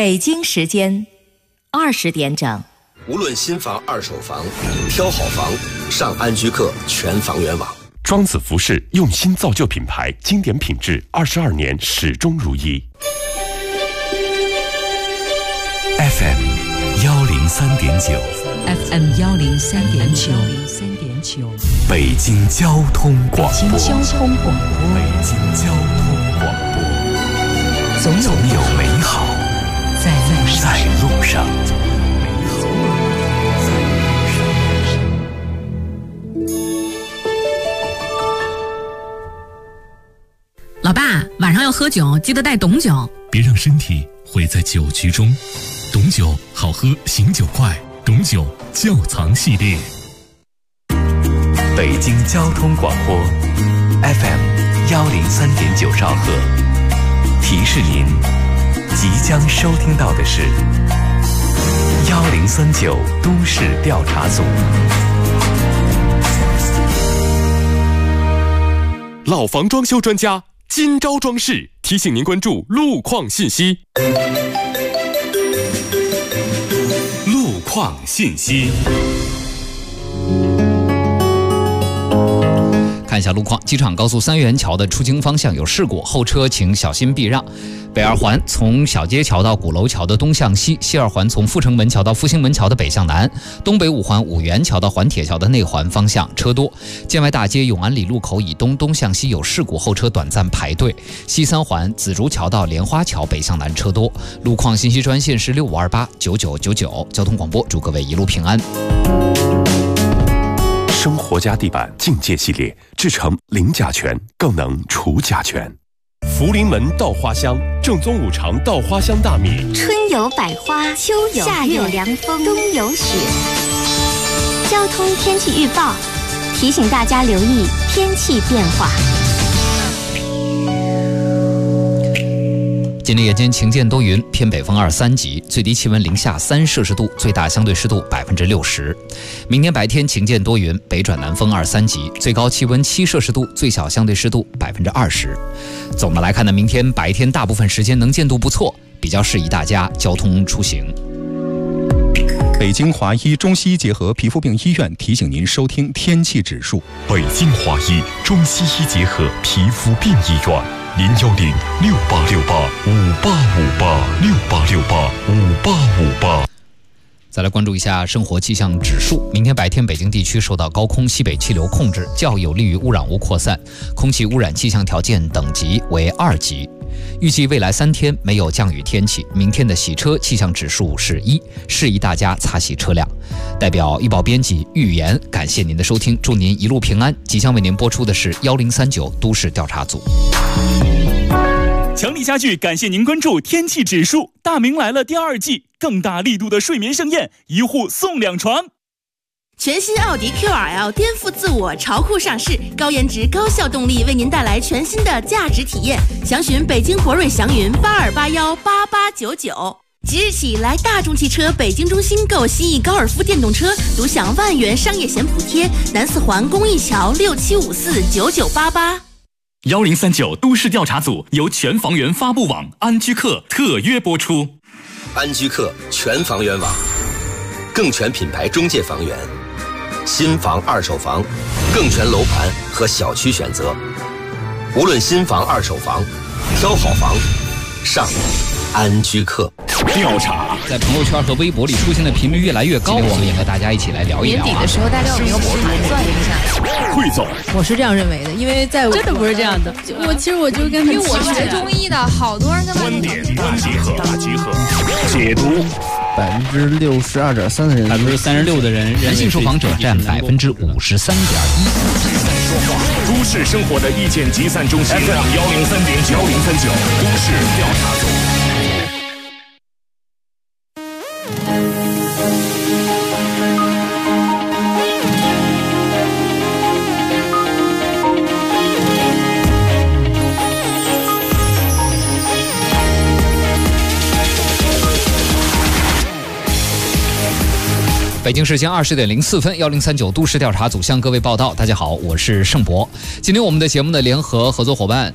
北京时间20点整。 无论新房二手房，挑好房上安居客全房源网。 庄子服饰用心造就品牌，经典品质22年始终如一。 FM 103.9 FM 103.9 北京交通广播。 北京交通广播。 北京交通广播。总有美好在路上。 老爸，晚上要喝酒，记得带董酒。 别让身体毁在酒局中。董酒好喝，醒酒快。董酒窖藏系列。 北京交通广播 FM 103.9兆赫，提示您即将收听到的是1039都市调查组。 老房装修专家今朝装饰提醒您关注路况信息。 路况信息。 看一下路况，机场高速三元桥的出京方向有事故，后车请小心避让。北二环从小街桥到鼓楼桥的东向西，西二环从阜成门桥到复兴门桥的北向南，东北五环五元桥到环铁桥的内环方向车多。建外大街永安里路口以东向西有事故，后车短暂排队。西三环紫竹桥到莲花桥北向南车多。路况信息专线是65289999。交通广播，祝各位一路平安。 生活家地板境界系列制成零甲醛，更能除甲醛。福临门稻花香，正宗五常稻花香大米。 春有百花，秋有夏有凉风，冬有雪。交通天气预报提醒大家留意天气变化。 今天夜间晴间多云，偏北风2、3级，最低气温零下3摄氏度，最大相对湿度60%。明天白天晴间多云，北转南风2、3级，最高气温7摄氏度，最小相对湿度20%。总的来看呢，明天白天大部分时间能见度不错，比较适宜大家交通出行。 北京华医中西医结合皮肤病医院提醒您收听天气指数。 北京华医中西医结合皮肤病医院，0106868585858，68685858。 再来关注一下生活气象指数。明天白天北京地区受到高空西北气流控制，较有利于污染物扩散，空气污染气象条件等级为2级。预计未来3天没有降雨天气，明天的洗车气象指数是1，适宜大家擦洗车辆。代表医报编辑预言，感谢您的收听，祝您一路平安。即将为您播出的是1039都市调查组。 强力家具感谢您关注天气指数。大明来了第2季，更大力度的睡眠盛宴，一户送2床。 全新奥迪 QRL 颠覆自我，潮酷上市，高颜值高效动力为您带来全新的价值体验。详询北京博瑞祥云82818899。即日起来大众汽车北京中心购新翼高尔夫电动车，独享万元商业险补贴。南四环公益桥67549988。 1039都市调查组由全房源发布网安居客特约播出。 安居客全房源网，更全品牌中介房源，新房二手房，更全楼盘和小区选择。无论新房二手房，挑好房上安居客。 调查在朋友圈和微博里出现的频率越来越高，我们也和大家一起来聊一聊。 年底的时候，大家有没有盘算一下？ 汇总， 我是这样认为的，因为在我真的不是这样的。 其实我就跟因为我是学中医的，好多人跟观点大集合，解读。 62.3%的人 ，36%的人性受访者占53.1%。 都市生活的意见集散中心 FM 103.9 1039都市调查组。 北京时间20点04分，1039都市调查组向各位报道。大家好，我是盛博。今天我们的节目的联合合作伙伴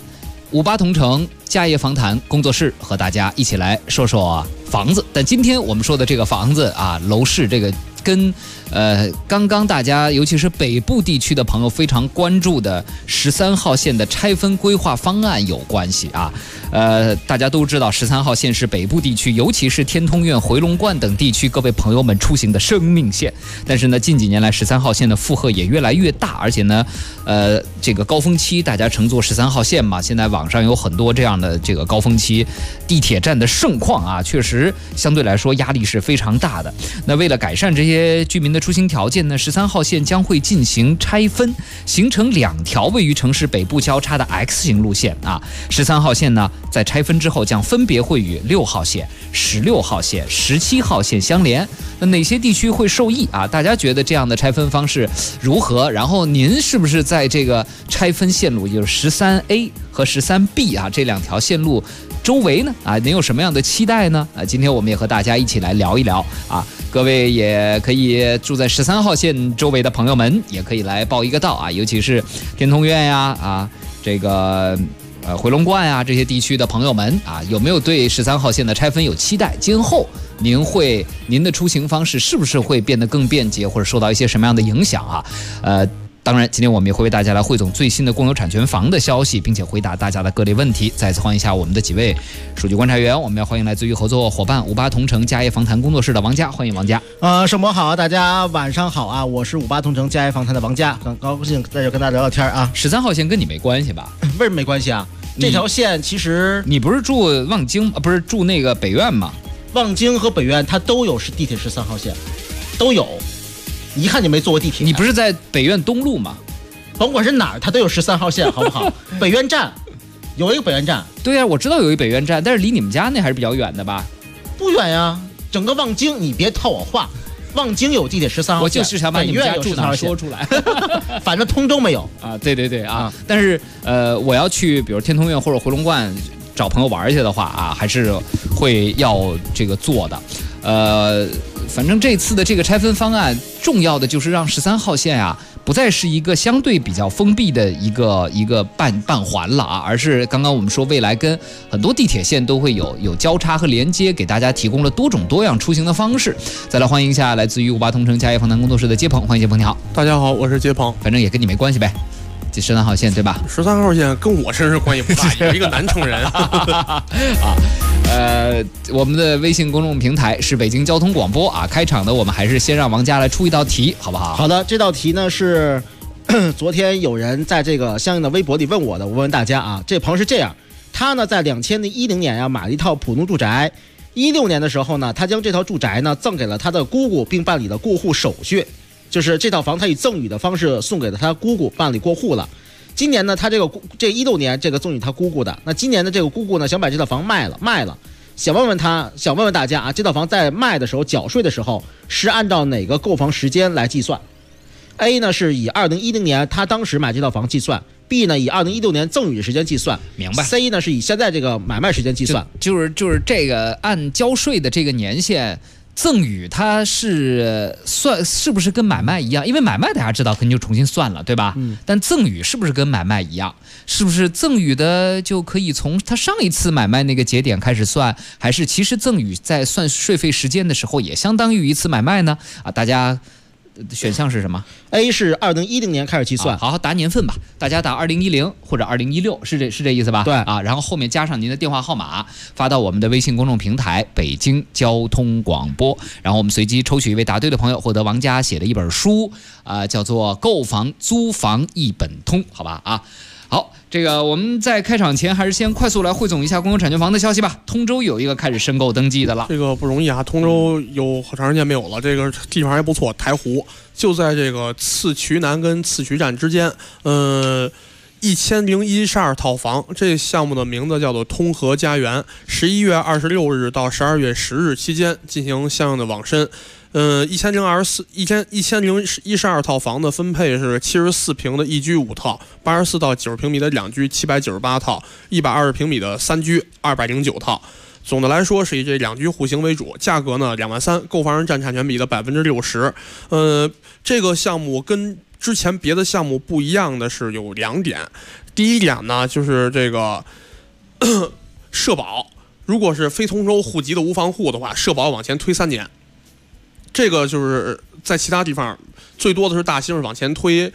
58同城家业房谈工作室和大家一起来说说房子。但今天我们说的这个房子啊，楼市这个跟刚刚大家尤其是北部地区的朋友非常关注的13号线的拆分规划方案有关系啊。大家都知道13号线是北部地区，尤其是天通苑、回龙观等地区各位朋友们出行的生命线。但是呢，近几年来13号线的负荷也越来越大，而且呢，这个高峰期大家乘坐13号线嘛，现在网上有很多这样的这个高峰期地铁站的盛况啊，确实相对来说压力是非常大的。那为了改善这些居民的出行条件呢，13号线将会进行拆分，形成2条位于城市北部交叉的 X 型路线啊。13号线呢，在拆分之后将分别会与6号线、16号线、17号线相连。那哪些地区会受益啊？大家觉得这样的拆分方式如何？然后您是不是在这个拆分线路，就是 13A 和 13B 啊这2条线路周围呢啊，您有什么样的期待呢？今天我们也和大家一起来聊一聊啊。各位也可以住在13号线周围的朋友们，也可以来报一个到啊，尤其是天通苑呀啊，这个回龙观啊这些地区的朋友们啊，有没有对13号线的拆分有期待？今后您的出行方式是不是会变得更便捷，或者受到一些什么样的影响啊？当然，今天我们也会为大家来汇总最新的共有产权房的消息，并且回答大家的各类问题。再次欢迎一下我们的几位数据观察员，我们要欢迎来自于合作伙伴58同城家业房谈工作室的王佳，欢迎王佳。 盛博好，大家晚上好啊！我是58同城家业房谈的王佳，很高兴在这跟大家聊聊天啊。 13号线跟你没关系吧？ 为什么没关系啊？这条线其实你不是住望京，不是住那个北苑吗？ 望京和北苑它都有是地铁13号线，都有。一看你没坐过地铁， 你不是在北苑东路吗？ 甭管是哪儿，它都有13号线，好不好？北苑站有一个北苑站， 对啊，我知道有一北苑站，但是离你们家那还是比较远的吧？ 不远呀，整个望京，你别套我话，望京有地铁13号线， 我就是想把你们家住哪说出来， 反正通州没有啊。对对对啊，但是我要去，比如天通苑或者回龙观找朋友玩去的话啊，还是会要这个坐的。反正这次的这个拆分方案，重要的就是让13号线啊，不再是一个相对比较封闭的一个半环了啊，而是刚刚我们说未来跟很多地铁线都会有交叉和连接，给大家提供了多种多样出行的方式。再来欢迎一下来自于58同城家业房谈工作室的接鹏，欢迎接鹏，你好。 大家好，我是接鹏。 反正也跟你没关系呗。13号线对吧 ？13号线跟我真是关系不大，也是一个南城人啊。我们的微信公众平台是北京交通广播啊。开场呢，我们还是先让王佳来出一道题，好不好？ 好的，这道题呢是昨天有人在这个相应的微博里问我的，我问大家啊，这朋友是这样，他呢在2010年啊买了一套浦东住宅，16年的时候呢，他将这套住宅呢赠给了他的姑姑，并办理了过户手续。就是这套房，他以赠与的方式送给了他姑姑，办理过户了。今年呢，他这16年这个赠与他姑姑的，那今年的这个姑姑呢，想把这套房卖了，想问问大家啊，这套房在卖的时候缴税的时候是按照哪个购房时间来计算 ？A 呢是以2010年他当时买这套房计算 ，B 呢以2016年赠与的时间计算， 明白 ？C 呢是以现在这个买卖时间计算， 就是这个按交税的这个年限。赠与它是不是跟买卖一样？因为买卖大家知道肯定就重新算了，对吧？但赠与是不是跟买卖一样？是不是赠与的就可以从他上一次买卖那个节点开始算？还是其实赠与在算税费时间的时候也相当于一次买卖呢？啊，大家选项是什么 ？A 是2010年开始计算， 好答年份吧，大家打2010或者2016，是这意思吧？ 对啊，然后后面加上您的电话号码，发到我们的微信公众平台北京交通广播，然后我们随机抽取一位答对的朋友，获得王佳写的一本书叫做《购房租房一本通》，好吧啊。好，这个我们在开场前还是先快速来汇总一下公有产权房的消息吧。通州有一个开始申购登记的了， 这个不容易啊，通州有好长时间没有了，这个地方还不错，台湖就在这个次渠南跟次渠站之间，1012套房，这个项目的名字叫做通和家园，11月26日到12月10日期间进行相应的网申。1012套房的分配是74平的一居5套，84到90平米的2居798套，120平米的3居209套。总的来说是以这2居户型为主，价格呢2万3，购房人占产权比的60%。这个项目跟之前别的项目不一样的是有2点。第一点呢，就是这个社保，如果是非通州户籍的无房户的话，社保往前推3年。这个就是在其他地方最多的是大兴往前推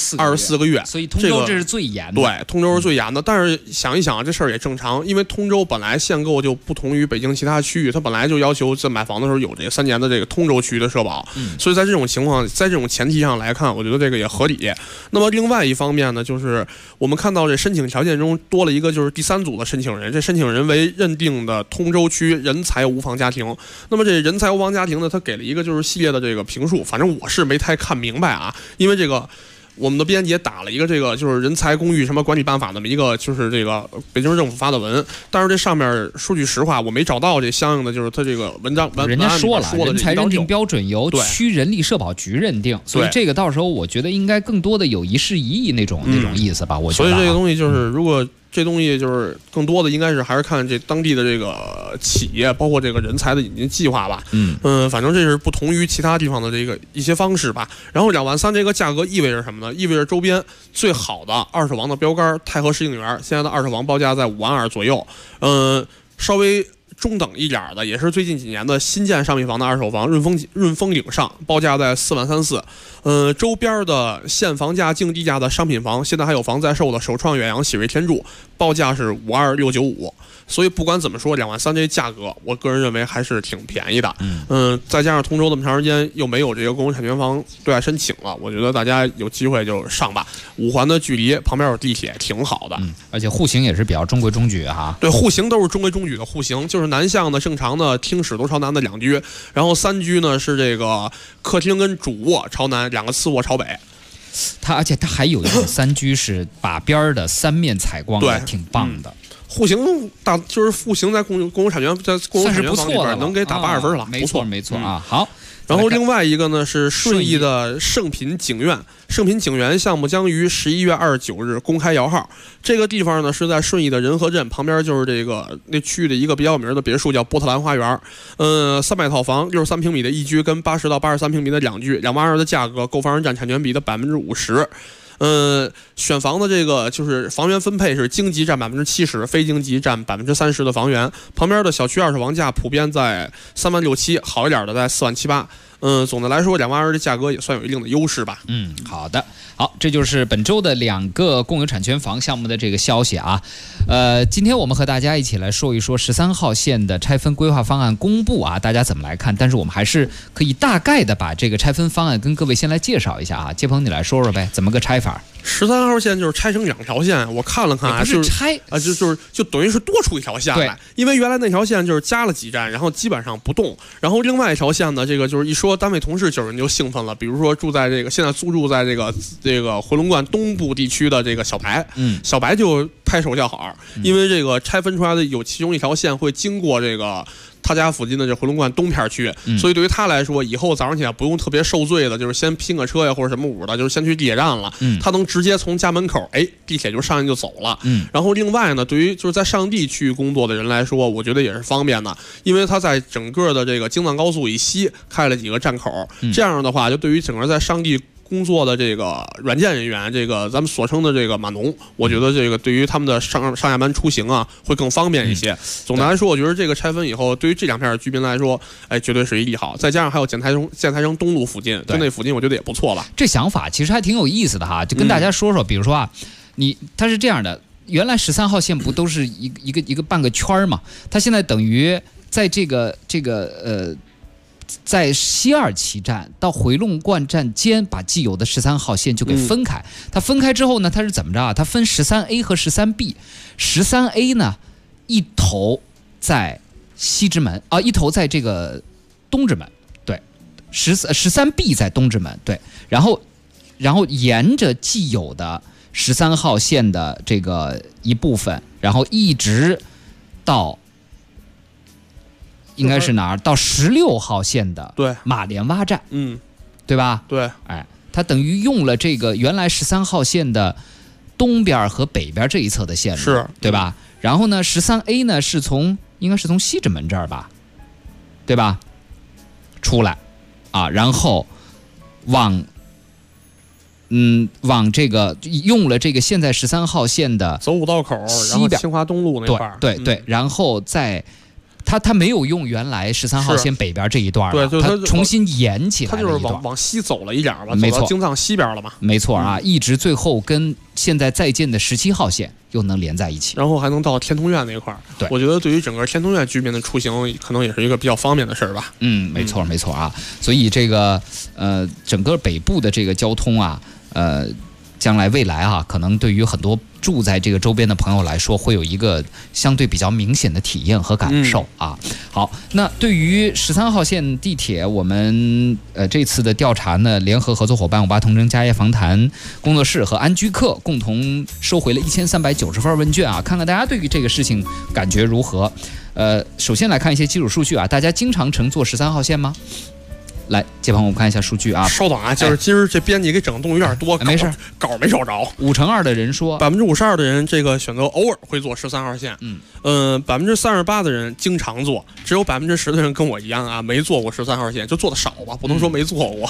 24个月， 所以通州这是最严的。 对，通州是最严的。但是想一想，这事儿也正常，因为通州本来限购就不同于北京其他区域，它本来就要求在买房的时候有这个3年的这个通州区的社保，所以在这种情况，在这种前提上来看，我觉得这个也合理。那么另外一方面呢，就是我们看到这申请条件中多了一个，就是第3组的申请人，这申请人为认定的通州区人才无房家庭。那么这人才无房家庭呢，他给了一个就是系列的这个评述，反正我是没太看明白啊，因为这个我们的编辑也打了一个这个就是人才公寓什么管理办法那么一个就是这个北京市政府发的文，但是这上面说句实话，我没找到这相应的就是他这个文章人家说了，人才认定标准由区人力社保局认定，所以这个到时候我觉得应该更多的有一事一议那种意思吧，我觉得。 所以这个东西就是如果。这东西就是更多的应该是还是看这当地的这个企业，包括这个人才的引进计划吧。反正这是不同于其他地方的这个一些方式吧。然后2万3这个价格意味着什么呢？意味着周边最好的2手房的标杆太和世景园，现在的2手房报价在5万2左右。稍微中等一点的，也是最近几年的新建商品房的2手房，润丰岭上报价在4万3、4。周边的现房价、净地价的商品房，现在还有房在售的首创远洋、喜瑞天柱，报价是52695。所以不管怎么说，2万3这价格，我个人认为还是挺便宜的。再加上通州这么长时间又没有这个公有产权房对外申请了，我觉得大家有机会就上吧。5环的距离，旁边有地铁，挺好的。 而且户型也是比较中规中矩哈。 对，户型都是中规中矩的户型，就是南向的正常的厅室都朝南的2居，然后3居呢是这个客厅跟主卧朝南，2个次卧朝北。 而且它还有一种3居是把边的3面采光的，挺棒的。 户型就是户型在公有产权房里边能给打80分了， 没错没错啊。好， 然后另外一个呢是顺义的盛品景苑，盛品景园项目将于11月29日公开摇号。这个地方呢是在顺义的仁和镇旁边，就是这个那区域的一个比较有名的别墅叫波特兰花园。300套房，63平米的1居跟80到83平米的2居，2万2的价格，购房人占产权比的50%。选房的这个就是房源分配是京级占70%，非京级占30%的房源。旁边的小区2手房价普遍在3万6、7，好一点的在4万7、8。总的来说，2万2的价格也算有一定的优势吧。 好的，好，这就是本周的2个共有产权房项目的这个消息啊。今天我们和大家一起来说一说13号线的拆分规划方案公布啊，大家怎么来看？但是我们还是可以大概的把这个拆分方案跟各位先来介绍一下啊。接鹏，你来说说呗，怎么个拆法 ？13号线就是拆成2条线，我看了看啊， 不是拆啊，就等于是多出一条线来，因为原来那条线就是加了几站，然后基本上不动，然后另外一条线呢，这个就是一说单位同事，有人就兴奋了，比如说住在这个现在租住在这个回龙观东部地区的这个小白，小白就拍手叫好，因为这个拆分出来的有其中一条线会经过这个他家附近的这回龙观东片区，所以对于他来说，以后早上起来不用特别受罪的，就是先拼个车呀或者什么舞的，就是先去地铁站了，他能直接从家门口，地铁就上去就走了。然后另外呢，对于就是在上地区工作的人来说，我觉得也是方便的，因为他在整个的这个京藏高速以西开了几个站口，这样的话，就对于整个在上地工作的这个软件人员，这个咱们所称的这个码农，我觉得这个对于他们的上下班出行啊会更方便一些。总的来说，我觉得这个拆分以后，对于这2片居民来说，绝对是一利好。再加上还有建材城东路附近，就那附近我觉得也不错了。 这想法其实还挺有意思的哈，就跟大家说说，比如说啊，它是这样的，原来13号线不都是一个半个圈嘛？它现在等于在这个在西2旗站到回龙观站间，把既有的13号线就给分开。它分开之后呢，它是怎么着啊？它分13A 和13B。13A 呢，一头在西直门啊，一头在这个东直门，对，13B 在东直门，对。然后沿着既有的13号线的这个一部分，然后一直到。应该是哪儿？到16号线的马连洼站，对吧？ 对， 它等于用了这个原来13号线的东边和北边这一侧的线路， 是对吧？然后呢，13A 呢应该是从西直门这儿吧，对吧？出来啊，然后往往这个用了这个现在13号线的走5道口，然后清华东路那块儿， 对，然后在。他没有用原来13号线北边这一段了， 对， 他重新延起来了一段， 他就是往西走了一点吧， 没错， 走到京藏西边了嘛， 没错啊，一直最后跟现在在建的17号线又能连在一起， 然后还能到天通苑那块儿。 对， 我觉得对于整个天通苑居民的出行，可能也是一个比较方便的事儿吧。 没错啊，所以这个整个北部的这个交通啊，将来未来啊，可能对于很多住在这个周边的朋友来说，会有一个相对比较明显的体验和感受啊。好，那对于13号线地铁，我们这次的调查呢，联合合作伙伴58同城家业访谈工作室和安居客共同收回了1390份问卷啊，看看大家对于这个事情感觉如何。首先来看一些基础数据啊，大家经常乘坐13号线吗？来，接旁我们看一下数据啊。 稍等啊，就是今儿这编辑给整动有点多， 没事， 稿没找着。 52%的人说 ，52%的人这个选择偶尔会坐13号线，38%的人经常坐，只有10%的人跟我一样啊，没坐过13号线，就坐的少吧，不能说没坐过。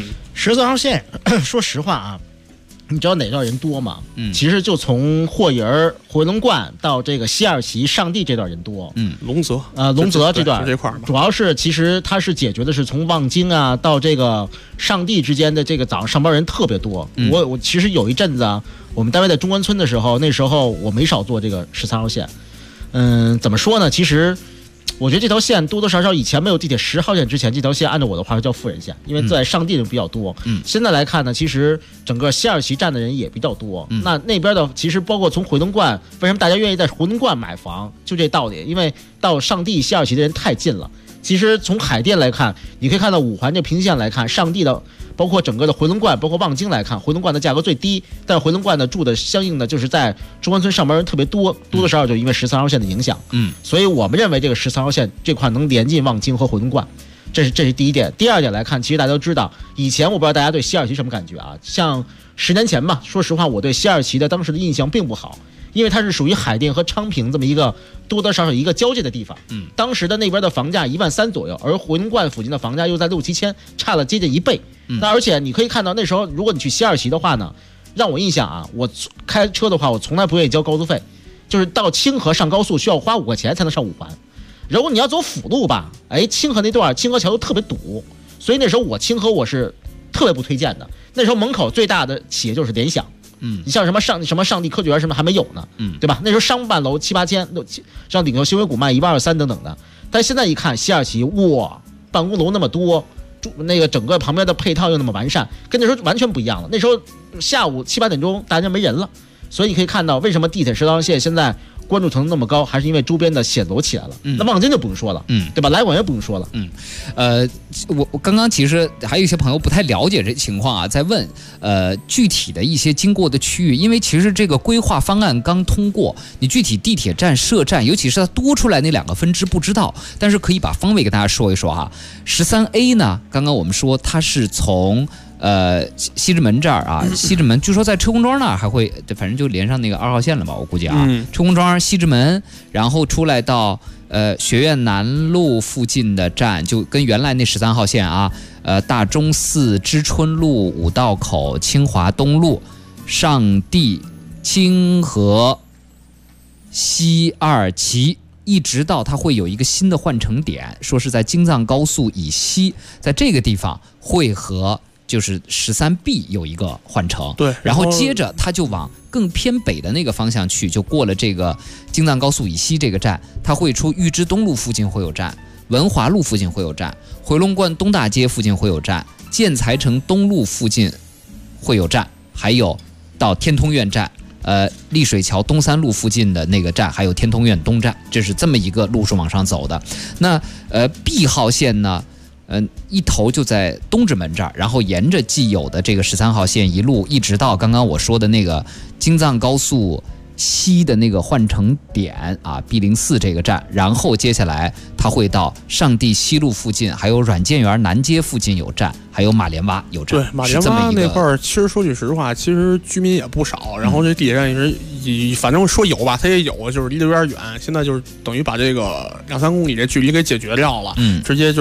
13号线，说实话啊。你知道哪段人多吗？其实就从霍营、回龙观到这个西二旗、上地这段人多。 龙泽龙泽这段这块主要是其实它是解决的是从望京啊到这个上地之间的这个早上上班人特别多。我其实有一阵子啊，我们单位在中关村的时候，那时候我没少坐这个13号线。怎么说呢？其实。我觉得这条线多多少少以前没有地铁10号线之前，这条线按照我的话叫富人线，因为在上地人比较多。现在来看呢，其实整个西二旗站的人也比较多。那边的其实包括从回龙观，为什么大家愿意在回龙观买房，就这道理，因为到上地西二旗的人太近了。其实从海淀来看，你可以看到5环这平行线来看，上地的包括整个的回龙观，包括望京来看，回龙观的价格最低，但是回龙观的住的相应的就是在中关村上班人特别多，多多少少就因为13号线的影响。所以我们认为这个13号线这块能连进望京和回龙观，这是第一点。第二点来看，其实大家都知道，以前我不知道大家对西二旗什么感觉啊？像10年前吧，说实话，我对西二旗的当时的印象并不好。因为它是属于海淀和昌平这么一个多多少少一个交界的地方，当时的那边的房价13000左右，而回龙观附近的房价又在6、7千，差了接近1倍。那而且你可以看到那时候，如果你去西二旗的话呢，让我印象啊，我开车的话，我从来不愿意交高速费，就是到清河上高速需要花5块钱才能上5环。如果你要走辅路吧，清河那段清河桥又特别堵，所以那时候清河我是特别不推荐的。那时候门口最大的企业就是联想。你像什么上地科学园什么还没有呢，对吧？那时候商办楼7、8千，上顶头新维谷卖1万2、3等等的。但现在一看西二旗，哇，办公楼那么多，那个整个旁边的配套又那么完善，跟那时候完全不一样了。那时候下午7、8点钟大家没人了，所以你可以看到为什么地铁13号线现在关注程度那么高，还是因为周边的写字楼起来了。那望京就不用说了，对吧？来广也不用说了。 我刚刚其实还有一些朋友不太了解这情况啊，在问具体的一些经过的区域，因为其实这个规划方案刚通过，你具体地铁站设站，尤其是它多出来那2个分支不知道，但是可以把方位给大家说一说哈。13A 呢，刚刚我们说它是从西直门这儿啊，西直门据说在车公庄那儿还会，反正就连上那个2号线了吧，我估计啊，车公庄、西直门，然后出来到学院南路附近的站，就跟原来那13号线啊，大钟寺、知春路、5道口、清华东路、上地、清河、西二旗。一直到它会有一个新的换乘点，说是在京藏高速以西，在这个地方会和就是13B 有一个换乘， 对， 然后接着它就往更偏北的那个方向去，就过了这个京藏高速以西这个站，它会出玉芝东路附近会有站，文华路附近会有站，回龙观东大街附近会有站，建材城东路附近会有站，还有到天通苑站。丽水桥东3路附近的那个站，还有天通苑东站，这是这么一个路数往上走的。那B 号线呢，一头就在东直门这儿，然后沿着既有的这个13号线一路，一直到刚刚我说的那个京藏高速西的那个换乘点啊 B04 这个站，然后接下来它会到上地西路附近，还有软件园南街附近有站，还有马连洼有站。 对，马连洼那块儿，其实说句实话，其实居民也不少。然后这地铁站也是，反正说有吧，它也有，就是离得有点远。现在就是等于把这个2、3公里这距离给解决掉了，直接就是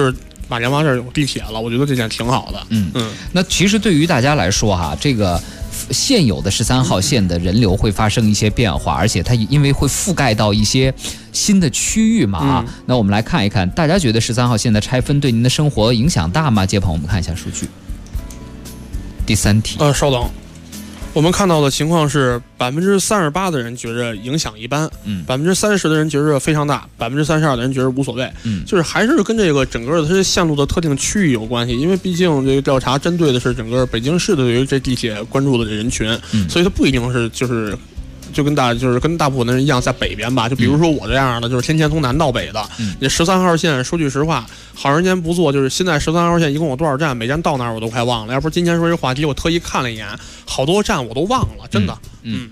马连洼这儿有地铁了，我觉得这点挺好的。 那其实对于大家来说哈，这个现有的13号线的人流会发生一些变化，而且它因为会覆盖到一些新的区域嘛那我们来看一看，大家觉得13号线的拆分对您的生活影响大吗？接鹏，我们看一下数据。第3题。 稍等。我们看到的情况是，38%的人觉着影响一般，30%的人觉着非常大，32%的人觉着无所谓。就是还是跟这个整个的它线路的特定区域有关系，因为毕竟这个调查针对的是整个北京市的对于这地铁关注的这人群，所以它不一定是就跟大部分的人一样在北边吧，就比如说我这样的，就是天天从南到北的。你13号线，说句实话，好长时间不坐，就是现在13号线一共有多少站，每站到哪儿我都快忘了。要不是今天说这话题，我特意看了一眼，好多站我都忘了，真的。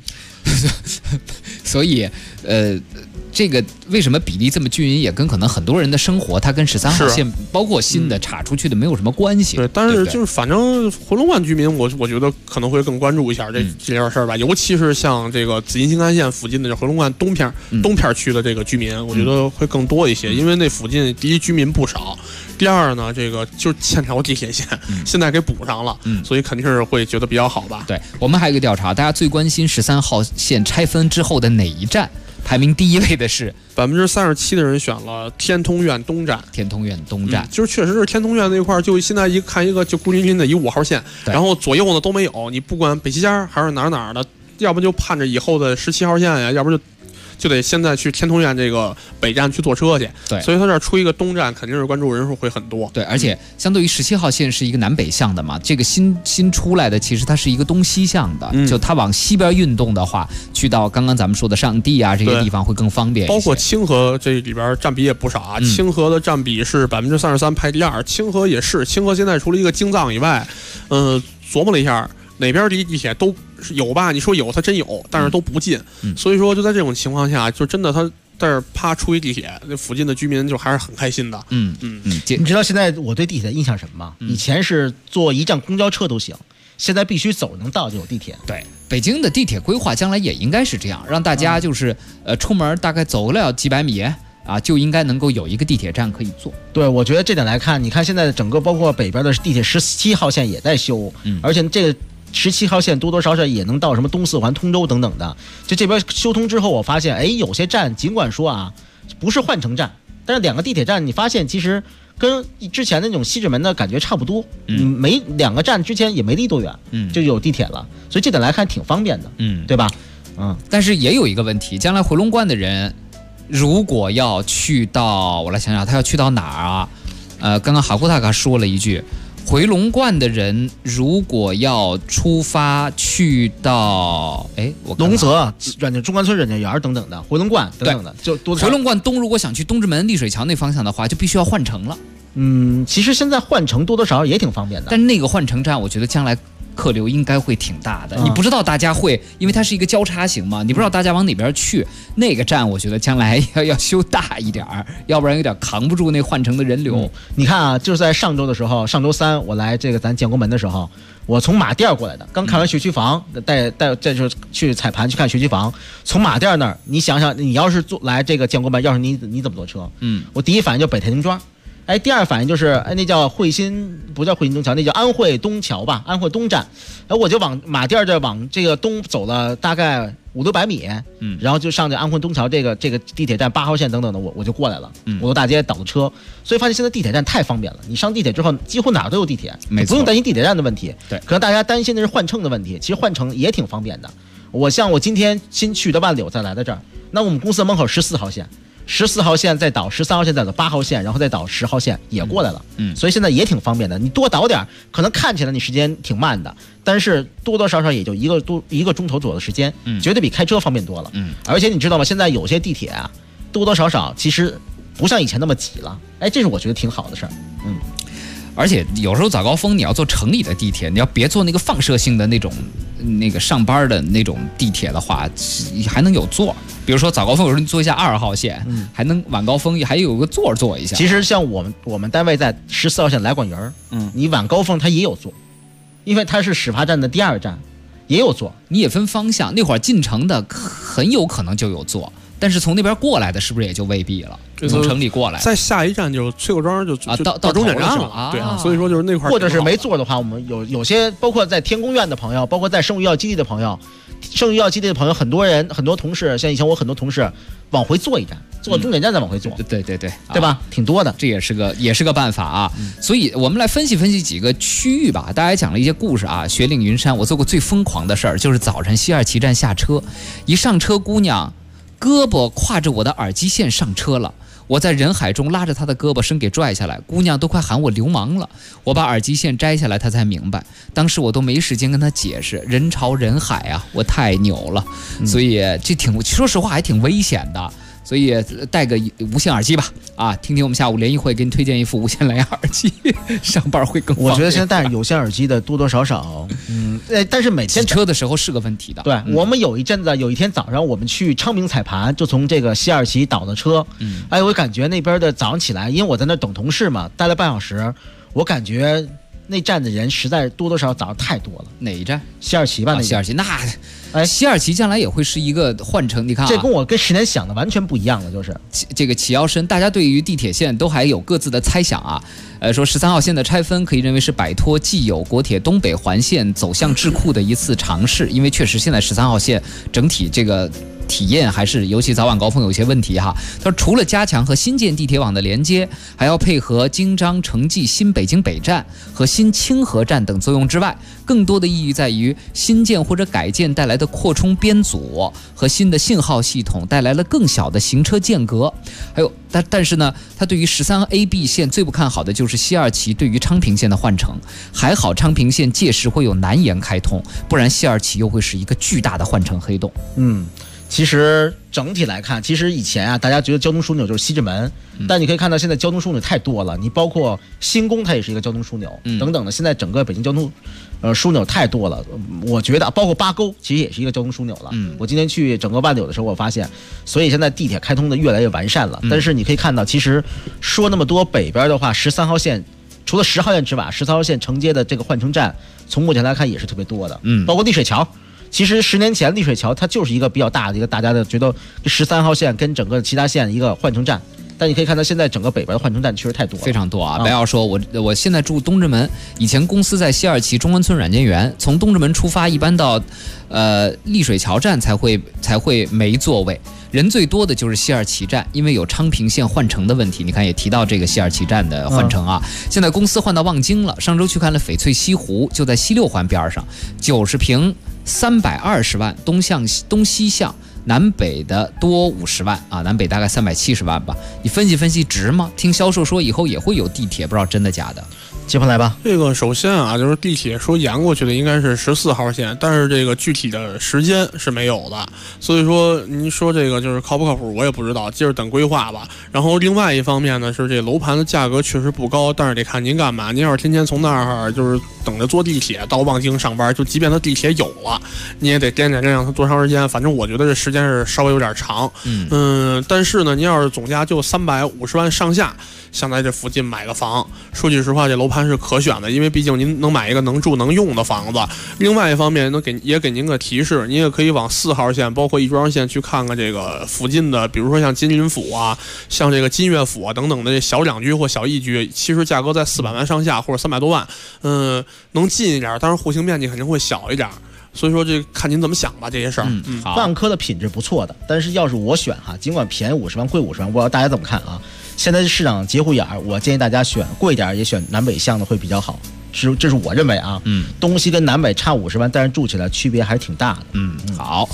所以这个为什么比例这么均匀，也跟可能很多人的生活，它跟13号线包括新的岔出去的没有什么关系。 对，但是就是反正回龙观居民，我觉得可能会更关注一下这件事儿吧，尤其是像这个紫金新干线附近的回龙观东片区的这个居民，我觉得会更多一些，因为那附近第一居民不少，第二呢，这个就是欠条地铁线，现在给补上了，所以肯定是会觉得比较好吧。 对，我们还有一个调查，大家最关心13号线拆分之后的哪一站？排名第1位的是 37%的人选了天通苑东站。 就是确实是天通苑那块儿，就现在看一个就孤零零的一5号线，然后左右呢都没有，你不管北西家还是哪儿的，要不就盼着以后的17号线呀，要不就得现在去天通苑这个北站去坐车去。 对， 所以他这儿出一个东站，肯定是关注人数会很多。 对，而且相对于17号线是一个南北向的嘛，这个新出来的其实它是一个东西向的，就它往西边运动的话，去到刚刚咱们说的上地啊这些地方会更方便一些。 包括清河这里边占比也不少啊，清河的占比是33%排第2，清河也是，清河现在除了一个京藏以外，琢磨了一下。哪边离地铁都有吧？你说有，它真有，但是都不近。所以说，就在这种情况下，就真的它但是啪出一地铁，那附近的居民就还是很开心的。 你知道现在我对地铁的印象什么吗？以前是坐一站公交车都行，现在必须走能到就有地铁。 对，北京的地铁规划将来也应该是这样，让大家就是出门大概走了几百米。就应该能够有一个地铁站可以坐。 对，我觉得这点来看，你看现在整个包括北边的地铁17号线也在修，而且这个17号线多多少少也能到什么东四环、通州等等的。就这边修通之后，我发现，有些站尽管说不是换乘站，但是2个地铁站，你发现其实跟之前的那种西直门的感觉差不多。没2个站之间也没离多远，就有地铁了，所以这点来看挺方便的，对吧？ 但是也有一个问题，将来回龙观的人。如果要去到，我来想想，他要去到哪儿啊？刚刚哈库塔卡说了一句，回龙观的人如果要出发去到， 龙泽、中关村人家园等等的，回龙观等等的，就多。 回龙观东如果想去东直门、丽水桥那方向的话，就必须要换乘了。 其实现在换乘多多少少也挺方便的， 但是那个换乘站，我觉得将来。客流应该会挺大的，你不知道大家会，因为它是一个交叉型嘛，你不知道大家往哪边去。那个站我觉得将来要修大一点，要不然有点扛不住那换乘的人流。 你看就是在上周的时候，上周3我来这个咱建国门的时候，我从马甸过来的，刚看完学区房，带就是去踩盘去看学区房，从马甸那儿，你想想，你要是来这个建国门，要是你怎么坐车？我第一反应就北太平庄。第二反应就是那叫不叫汇新东桥，那叫安徽东桥吧，安徽东站。我就往马甸这往这个东走了大概500-600米，然后就上这安徽东桥这个地铁站8号线等等的，我就过来了。我到大街倒的车，所以发现现在地铁站太方便了。你上地铁之后，几乎哪儿都有地铁，不用担心地铁站的问题。 对， 可能大家担心的是换乘的问题，其实换乘也挺方便的。我今天新去的万柳，再来到这儿，那我们公司门口14号线。14号线再倒13号线再倒8号线，然后再倒10号线也过来了。所以现在也挺方便的。你多倒点，可能看起来你时间挺慢的，但是多多少少也就一个钟头左右的时间，绝对比开车方便多了。而且你知道吗？现在有些地铁多多少少其实不像以前那么挤了。这是我觉得挺好的事儿。 而且有时候早高峰你要坐城里的地铁，你要别坐那个放射性的那个上班的那种地铁的话，还能有座。比如说早高峰有时候你坐一下2号线，还能晚高峰还有个座坐一下。 其实像我们单位在14号线来广园，你晚高峰它也有座，因为它是始发站的第2站，也有座。 你也分方向，那会儿进城的很有可能就有座。 但是从那边过来的是不是也就未必了？从城里过来， 在下一站就是崔各庄就到终点站了，对，所以说就是那块， 或者是没座的话，我们有些包括在天宫院的朋友，包括在圣育药基地的朋友，圣育药基地的朋友，很多同事，像以前我很多同事往回坐一站，坐终点站再往回坐， 对吧？挺多的， 这也是个办法啊。所以我们来分析几个区域吧。大家讲了一些故事啊，雪岭云山，我做过最疯狂的事儿就是早晨西二旗站下车，一上车姑娘胳膊挎着我的耳机线上车了。我在人海中拉着她的胳膊伸给拽下来，姑娘都快喊我流氓了。我把耳机线摘下来，她才明白。当时我都没时间跟她解释，人潮人海啊，我太牛了。所以这说实话还挺危险的。所以带个无线耳机吧，啊，听听我们下午联谊会给你推荐一副无线蓝牙耳机，上班会更方便。 我觉得现在带有线耳机的多多少少，但是每天车的时候是个问题的。 对，我们有一天早上我们去昌平彩盘，就从这个西二旗倒的车，我感觉那边的早上起来，因为我在那等同事嘛，待了半小时，我感觉那站的人实在多多少少早上太多了。 哪一站？ 西二旗吧， 西二旗西二旗将来也会是一个换乘，你看这跟我跟10年想的完全不一样了，就是这个齐腰深，大家对于地铁线都还有各自的猜想啊。说13号线的拆分可以认为是摆脱既有国铁东北环线走向智库的一次尝试，因为确实现在13号线整体这个体验还是尤其早晚高峰有些问题哈。他说除了加强和新建地铁网的连接，还要配合京张城际新北京北站和新清河站等作用之外，更多的意义在于新建或者改建带来的扩充编组和新的信号系统带来了更小的行车间隔。还有但是呢，他对于13AB 线最不看好的就是西二旗对于昌平线的换乘。还好昌平线届时会有南延开通，不然西二旗又会是一个巨大的换乘黑洞。 其实整体来看，其实以前啊，大家觉得交通枢纽就是西直门，但你可以看到现在交通枢纽太多了。你包括新宫，它也是一个交通枢纽，等等的。现在整个北京交通，枢纽太多了。我觉得包括八沟，其实也是一个交通枢纽了。我今天去整个万柳的时候，我发现，所以现在地铁开通的越来越完善了。但是你可以看到，其实说那么多，北边的话，13号线除了10号线之外，13号线承接的这个换乘站，从目前来看也是特别多的。包括丽水桥。其实10年前丽水桥它就是一个比较大的一个大家的觉得13号线跟整个其他线一个换乘站，但你可以看到现在整个北边的换乘站确实太多了， 非常多啊！白瑶说我现在住东直门，以前公司在西二旗中关村软件园，从东直门出发一般到丽水桥站才会没座位。人最多的就是西二旗站，因为有昌平线换乘的问题。你看也提到这个西二旗站的换乘啊。现在公司换到望京了，上周去看了翡翠西湖，就在西六环边上，90平320万，东西向，南北的多50万啊，南北大概370万吧。你分析分析值吗？听销售说以后也会有地铁，不知道真的假的。 接盘来吧。 这个首先啊，就是地铁说延过去的应该是14号线，但是这个具体的时间是没有的，所以说您说这个就是靠不靠谱，我也不知道，接着等规划吧。然后另外一方面呢，是这楼盘的价格确实不高，但是得看您干嘛。您要是天天从那儿就是等着坐地铁到望京上班，就即便他地铁有了，你也得掂量他多长时间。反正我觉得这时间是稍微有点长。但是呢，您要是总价就350万上下，想在这附近买个房，说句实话，这楼盘是可选的，因为毕竟您能买一个能住能用的房子。另外一方面，也给您个提示，您也可以往4号线，包括亦庄线去看看这个附近的，比如说像金林府啊，像这个金岳府啊等等的这小两居或小一居，其实价格在400万上下或者300多万，能近一点，当然户型面积肯定会小一点。所以说这看您怎么想吧，这些事儿。 万科的品质不错的，但是要是我选哈，尽管便宜50万贵50万，不知道大家怎么看啊？现在市场节骨眼儿，我建议大家选贵一点也选南北向的会比较好，这是我认为啊。东西跟南北差50万，但是住起来区别还是挺大的。 好，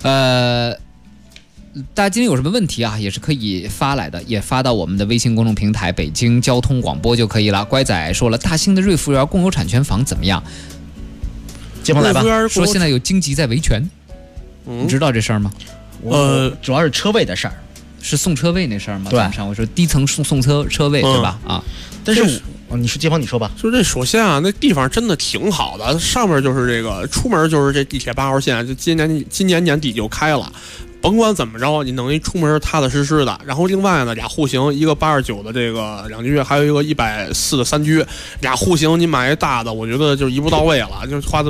大家今天有什么问题啊，也是可以发来的，也发到我们的微信公众平台北京交通广播就可以了。乖仔说了，大兴的瑞福园共有产权房怎么样？ 接盘来吧。 说现在有京籍在维权，你知道这事儿吗？ 主要是车位的事儿。 是送车位那事儿吗？ 对， 上我说低层送车位，对吧？啊， 但是你说接方你说吧。 就这首先啊，那地方真的挺好的，上面就是这个出门就是这地铁8号线，就今年年底就开了。 甭管怎么着，你弄一出门踏踏实实的。然后另外呢，俩户型，一个89的这个2居，还有一个140的3居，俩户型你买一大的，我觉得就一步到位了，就花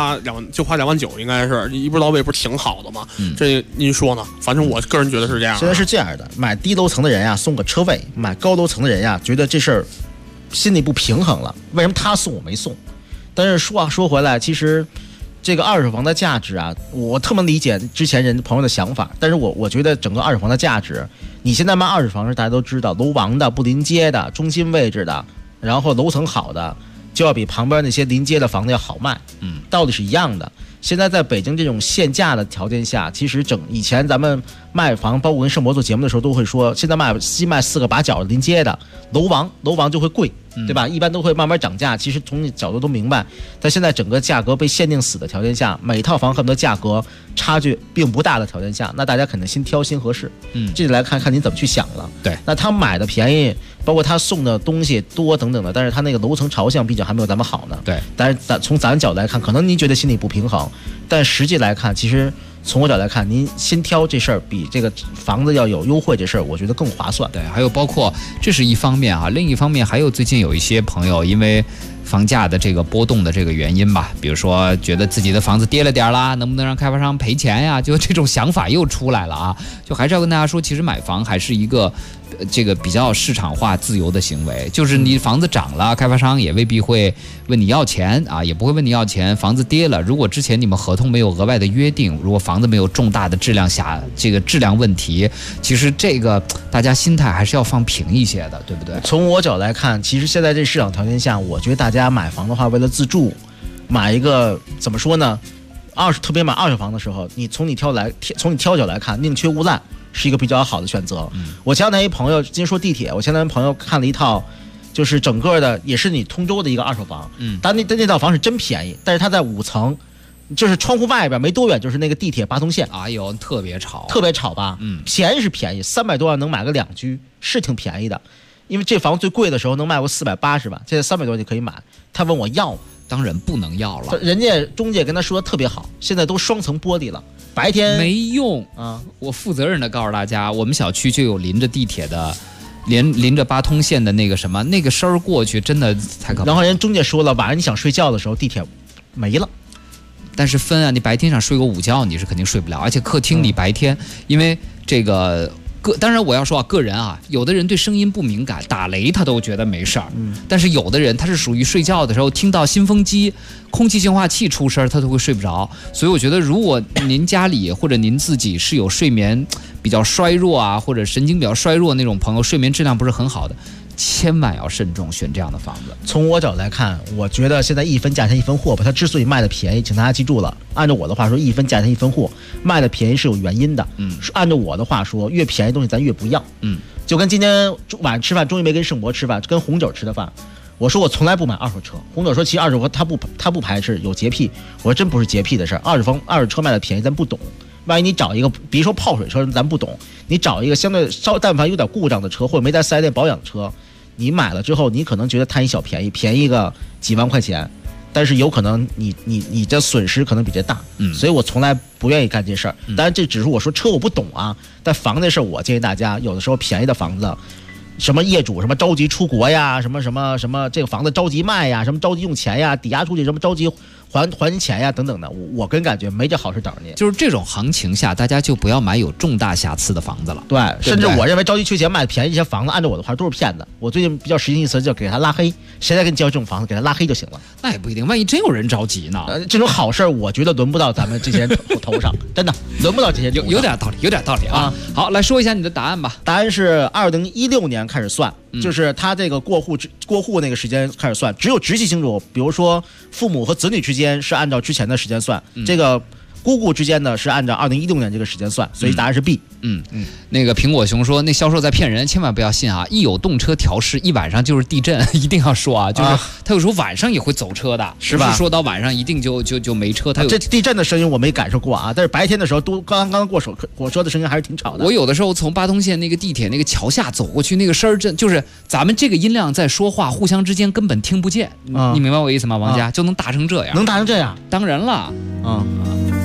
2万9，应该是一步到位，不是挺好的吗？这您说呢？反正我个人觉得是这样。 现在是这样的，买低楼层的人呀送个车位，买高楼层的人呀觉得这事儿心里不平衡了，为什么他送我没送？但是说回来，其实这个二手房的价值啊，我特别理解之前人朋友的想法，但是我觉得整个二手房的价值，你现在卖二手房是大家都知道，楼王的、不临街的、中心位置的，然后楼层好的，就要比旁边那些临街的房子要好卖，道理是一样的。现在在北京这种限价的条件下，其实以前咱们卖房，包括跟盛博做节目的时候都会说，现在新卖4个把角临街的楼王就会贵，对吧？一般都会慢慢涨价。其实从你角度都明白，但现在整个价格被限定死的条件下，每一套房恨不得价格差距并不大的条件下，那大家肯定心挑心合适。这来看你怎么去想了。 对， 那他买的便宜，包括他送的东西多等等的，但是他那个楼层朝向毕竟还没有咱们好呢。 对， 但是从咱角度来看，可能您觉得心里不平衡，但实际来看，其实从我角度来看，您先挑这事儿比这个房子要有优惠这事儿，我觉得更划算。 对，还有包括这是一方面啊，另一方面还有最近有一些朋友因为房价的这个波动的这个原因吧，比如说觉得自己的房子跌了点啦，能不能让开发商赔钱呀？就这种想法又出来了啊！就还是要跟大家说，其实买房还是一个这个比较市场化自由的行为，就是你房子涨了，开发商也未必会问你要钱啊，也不会问你要钱。房子跌了，如果之前你们合同没有额外的约定，如果房子没有重大的质量问题，其实这个大家心态还是要放平一些的，对不对？ 从我角度来看，其实现在这市场条件下，我觉得大家买房的话，为了自住，买一个怎么说呢？特别买二手房的时候，从你挑角来看，宁缺毋滥是一个比较好的选择。我前两天一朋友今天说地铁，我前两天朋友看了一套，就是整个的也是你通州的一个二手房，但那套房是真便宜，但是它在5层，就是窗户外边没多远就是那个地铁8通线。 哎呦，特别吵吧？ 便宜是便宜，300多万能买个2居，是挺便宜的。因为这房最贵的时候能卖过480万，现在300多就可以买。他问我要， 当然不能要了。 人家中介跟他说的特别好，现在都双层玻璃了，白天没用啊。我负责任的告诉大家，我们小区就有临着地铁的，临着8通线的那个什么，那个声儿过去真的太可怕。 然后人中介说了，晚上你想睡觉的时候地铁没了。 但是分啊，你白天想睡个午觉，你是肯定睡不了，而且客厅里白天，因为这个。当然我要说啊，个人啊，有的人对声音不敏感，打雷他都觉得没事儿，但是有的人他是属于睡觉的时候听到新风机、空气净化器出声，他都会睡不着。所以我觉得，如果您家里或者您自己是有睡眠比较衰弱啊，或者神经比较衰弱那种朋友，睡眠质量不是很好的，千万要慎重选这样的房子。 从我角度来看，我觉得现在一分价钱一分货吧，它之所以卖的便宜，请大家记住了，按照我的话说，一分价钱一分货，卖的便宜是有原因的。按照我的话说，越便宜东西咱越不要。就跟今天晚上吃饭，终于没跟盛博吃饭，跟红酒吃的饭。我说我从来不买二手车，红酒说其实二手车他不排斥有洁癖，我说真不是洁癖的事儿，二手车卖的便宜咱不懂。万一你找一个，比如说泡水车，咱不懂，你找一个相对但凡有点故障的车，或者没在4S店保养的车，你买了之后，你可能觉得贪一小便宜，便宜个几万块钱，但是有可能你的损失可能比这大。所以我从来不愿意干这事儿。当然这只是我说车我不懂啊，但房这事儿我建议大家，有的时候便宜的房子，什么业主什么着急出国呀，什么这个房子着急卖呀，什么着急用钱呀，抵押出去什么着急还钱呀等等的，我跟感觉没这好事等着你。 就是这种行情下，大家就不要买有重大瑕疵的房子了。 对，甚至我认为着急缺钱卖便宜一些房子，按照我的话都是骗子。我最近比较实行一次，就给他拉黑，谁再跟你交这种房子，给他拉黑就行了。 那也不一定，万一真有人着急呢？ 这种好事我觉得轮不到咱们这些人头上，真的轮不到这些人。 有点道理啊。好，来说一下你的答案吧。 答案是2016年开始算。就是他这个过户那个时间开始算，只有直系亲属，比如说父母和子女之间是按照之前的时间算，这个姑姑之间呢是按照2016年这个时间算，所以答案是 B。 那个苹果熊说那销售在骗人，千万不要信啊！一有动车调试，一晚上就是地震，一定要说啊，就是他有时候晚上也会走车的， 是吧？ 不是说到晚上一定就没车。他有这地震的声音我没感受过啊，但是白天的时候都刚过火车的声音还是挺吵的。 我有的时候从8通线那个地铁那个桥下走过去，那个声儿就是咱们这个音量在说话，互相之间根本听不见。你明白我意思吗？王佳就能大成这样？ 能大成这样？ 当然了。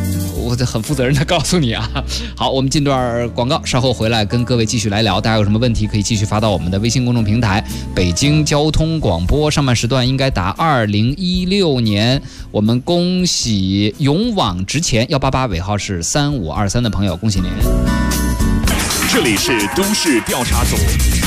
我很负责任的告诉你啊。好，我们进段广告，稍后回来跟各位继续来聊。大家有什么问题可以继续发到我们的微信公众平台北京交通广播。上半时段应该答2016年，我们恭喜勇往直前188尾号是3523的朋友，恭喜您。 这里是都市调查组。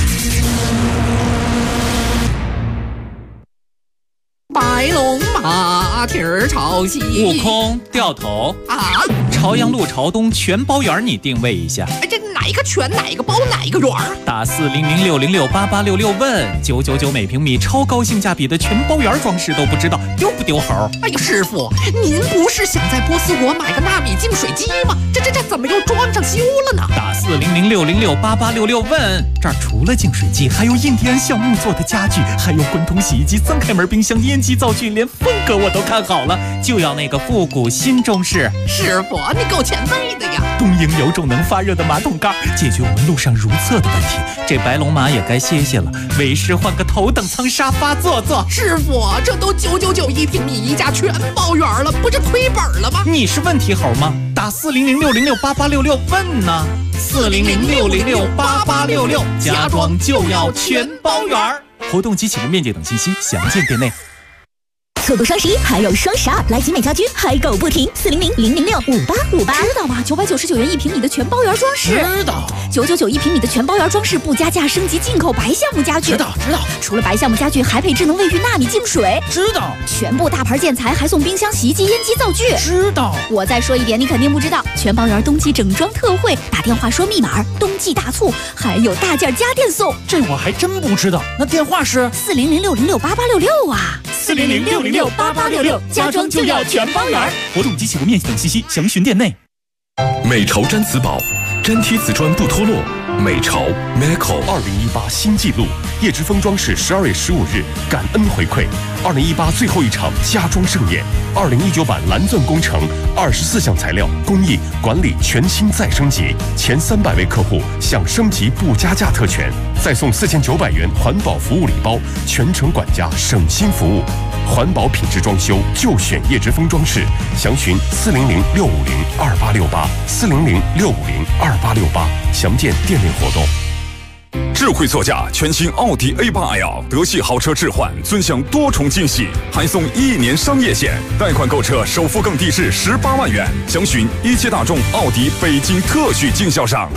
白龙马蹄儿朝西， 悟空掉头啊！ 朝阳路朝东全包圆，你定位一下。 这哪一个全哪一个包哪一个圆？ 打40060688866问999每平米，超高性价比的全包圆装饰都不知道丢不丢猴？ 哎呀，师傅，您不是想在波斯国买个纳米净水机吗？这怎么又装上修了呢？ 打40060688866问，这儿除了净水机，还有印第安橡木做的家具，还有滚筒洗衣机、3开门冰箱、烟机灶具，连风格我都看好了，就要那个复古新中式。 师傅，你够前辈的呀！ 东营有种能发热的马桶盖，解决我们路上如厕的问题。这白龙马也该歇歇了，为师换个头等舱沙发坐坐。 师傅，这都999一平米，一家全包圆了，不是亏本了吗？ 你是问题猴吗？打40060688866问呢。40060688866，家装就要全包圆。活动及起步面积等信息详见店内。 错过双11还有双12，来集美家居嗨购不停，40000065858， 知道吗？999元一平米的全包圆装饰， 知道。 999一平米的全包圆装饰不加价，升级进口白橡木家具， 知道。 除了白橡木家具，还配智能卫浴纳米净水， 知道。 全部大牌建材还送冰箱、洗衣机、烟机、灶具， 知道。 我再说一点，你肯定不知道，全包圆冬季整装特惠，打电话说密码，冬季大促，还有大件家电送。 这我还真不知道，那电话是 40060688866啊 ，40060688866，家装就要全包圆。活动及起步面积等信息详询店内。 美潮毡瓷宝，粘贴瓷砖不脱落。美潮 Meco 2018新纪录，叶之峰装饰12月15日感恩回馈，2018最后一场家装盛宴，2019版蓝钻工程，24项材料工艺管理全新再升级，前300位客户享升级不加价特权，再送4900元环保服务礼包，全程管家省心服务，环保品质装修就选叶之峰装饰，详询400-650-2868，400-650-2868，详见店内活动。 智慧座驾全新奥迪 A8L 德系豪车置换，尊享多重惊喜，还送1年商业险，贷款购车首付更低至18万元，详询一汽大众奥迪北京特许经销商。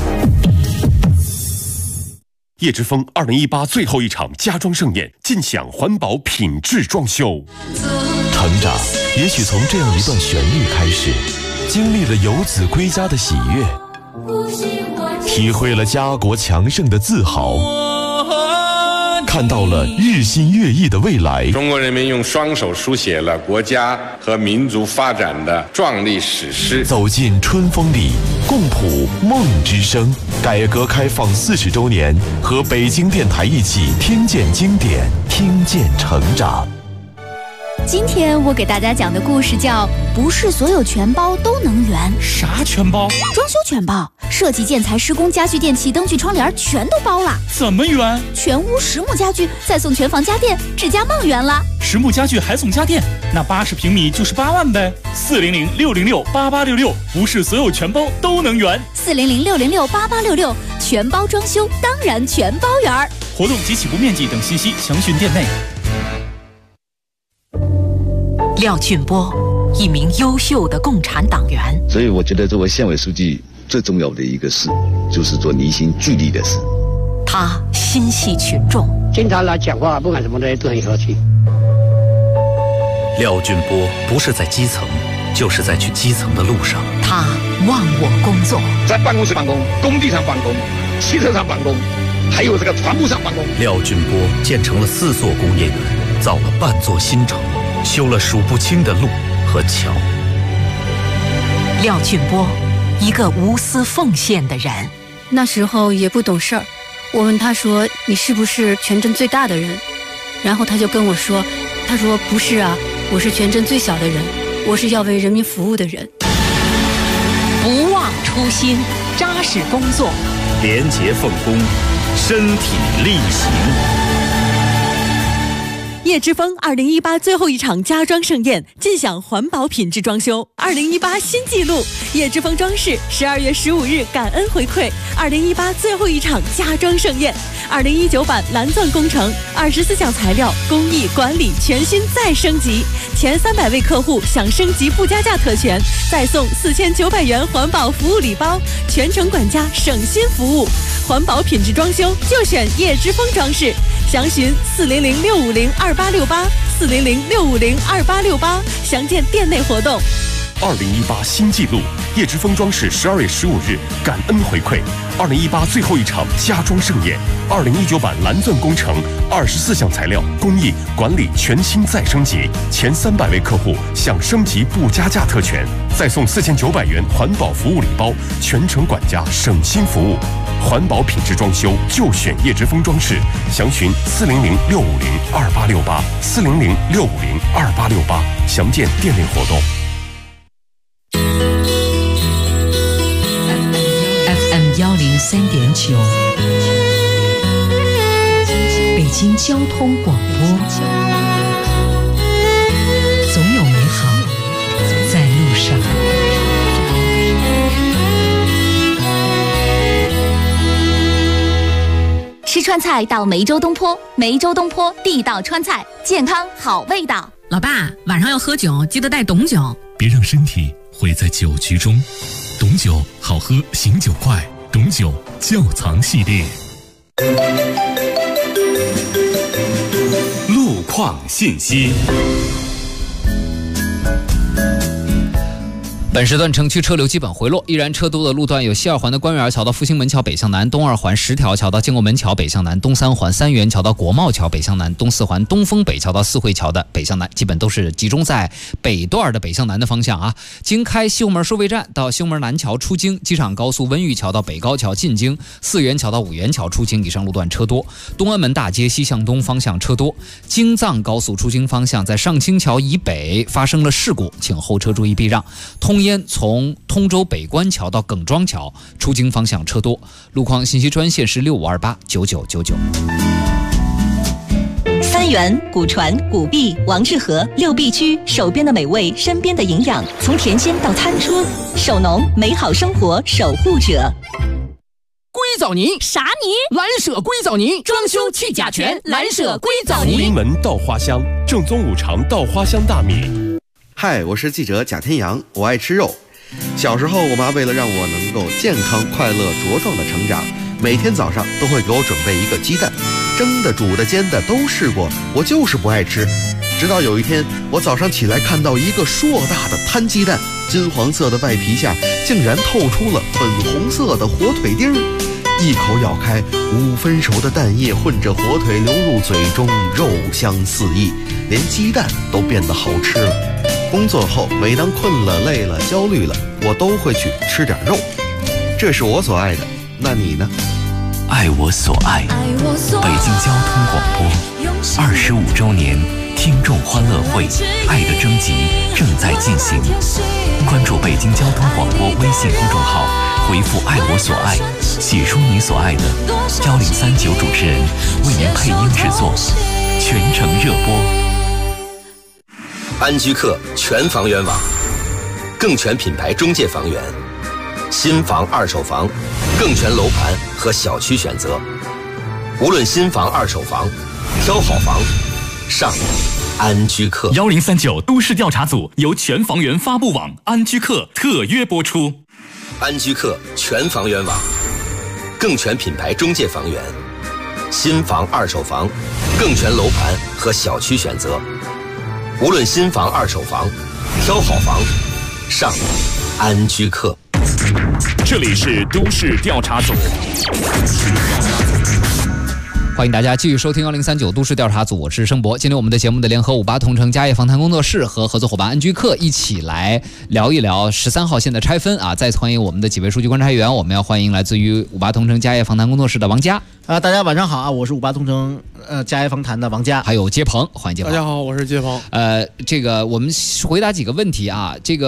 叶之峰2018最后一场家装盛宴，尽享环保品质装修。 成长也许从这样一段旋律开始，经历了游子归家的喜悦，体会了家国强盛的自豪，看到了日新月异的未来。 中国人民用双手书写了国家和民族发展的壮丽史诗。 走进春风里，共谱梦之声。改革开放40周年，和北京电台一起听见经典，听见成长。 今天我给大家讲的故事叫不是所有全包都能圆。 啥全包？ 装修全包，设计、建材、施工、家具、电器、灯具、窗帘全都包了。 怎么圆？ 全屋实木家具，再送全房家电，指甲梦圆了。 实木家具还送家电，那80平米就是8万呗。400-606-8866，不是所有全包都能圆。 400-606-8866，全包装修当然全包圆。 活动及起步面积等信息详询店内。 廖俊波，一名优秀的共产党员。 所以我觉得作为县委书记最重要的一个事，就是做凝心聚力的事。 他心系群众， 经常来讲话，不管什么的都很和气。 廖俊波不是在基层，就是在去基层的路上。 他忘我工作， 在办公室办公，工地上办公，汽车上办公，还有这个船坞上办公。 廖俊波建成了4座工业园，造了半座新城，修了数不清的路和桥。 廖俊波，一个无私奉献的人。 那时候也不懂事儿，我问他说：“你是不是全镇最大的人？”然后他就跟我说：“他说不是啊，我是全镇最小的人，我是要为人民服务的人。” 不忘初心，扎实工作， 廉洁奉公，身体力行。 叶之峰2018最后一场家装盛宴，尽享环保品质装修。2018新纪录，叶之峰装饰12月15日感恩回馈2018最后一场家装盛宴。2019版蓝钻工程24项材料工艺管理全新再升级，前300位客户享升级不加价特权，再送4900元环保服务礼包，全程管家省心服务。环保品质装修就选叶之峰装饰，详询400-650-2868，400-650-2868，详见店内活动。 2018新纪录，叶之峰装饰12月15日感恩回馈2018最后一场家装盛宴。2019版蓝钻工程24项材料工艺管理全新再升级，前300位客户享升级不加价特权，再送4900元环保服务礼包，全程管家省心服务。环保品质装修就选叶之峰装饰，详询400-650-2868，400-650-2868，详见店内活动。 103.9，北京交通广播，总有美好在路上。 吃川菜到梅州东坡，梅州东坡地道川菜，健康好味道。 老爸，晚上要喝酒，记得带董酒。 别让身体毁在酒局中，董酒好喝，醒酒快。董酒窖藏系列。 路况信息。 本时段城区车流基本回落，依然车多的路段有西二环的官园桥到复兴门桥北向南，东二环10条桥到建国门桥北向南，东3环3元桥到国贸桥北向南，东4环东风北桥到四惠桥的北向南，基本都是集中在北段的北向南的方向啊。经开西红门收费站到西红门南桥出京，机场高速温榆桥到北高桥进京，4元桥到5元桥出京以上路段车多。东安门大街西向东方向车多。京藏高速出京方向在上清桥以北发生了事故，请后车注意避让。通烟从通州北关桥到耿庄桥出京方向车多。路况信息专线是65289999。 三元、古传、古壁、王致和6必居，手边的美味，身边的营养，从甜心到餐桌，手农美好生活守护者。 硅藻泥啥泥？ 蓝舍硅藻泥，装修去甲醛，蓝舍硅藻泥。 福临门稻花香，正宗五常稻花香大米。 嗨，我是记者贾天阳，我爱吃肉。小时候，我妈为了让我能够健康、快乐、茁壮的成长，每天早上都会给我准备一个鸡蛋，蒸的、煮的、煎的都试过，我就是不爱吃。直到有一天，我早上起来看到一个硕大的摊鸡蛋，金黄色的外皮下竟然透出了粉红色的火腿丁，一口咬开，5分熟的蛋液混着火腿流入嘴中，肉香四溢，连鸡蛋都变得好吃了。工作后，每当困了、累了、焦虑了，我都会去吃点肉。这是我所爱的，那你呢？ 爱我所爱，北京交通广播25周年听众欢乐会爱的征集正在进行，关注北京交通广播微信公众号，回复爱我所爱，写出你所爱的，1039主持人为您配音制作，全程热播。 安居客全房源网，更全品牌中介房源，新房、二手房，更全楼盘和小区选择。无论新房、二手房，挑好房，上安居客。 1039都市调查组由全房源发布网安居客特约播出。 安居客全房源网，更全品牌中介房源，新房、二手房，更全楼盘和小区选择。无论新房、二手房，挑好房，上安居客。 这里是都市调查组。 欢迎大家继续收听1039都市调查组，我是盛博。今天我们的节目的联合58同城家业访谈工作室和合作伙伴安居客一起来聊一聊13号线的拆分啊！再次欢迎我们的几位数据观察员，我们要欢迎来自于58同城家业访谈工作室的王佳。 大家晚上好啊，我是58同城家业访谈的王佳， 还有接鹏，欢迎接鹏。 大家好，我是接鹏。 这个我们回答几个问题啊，这个。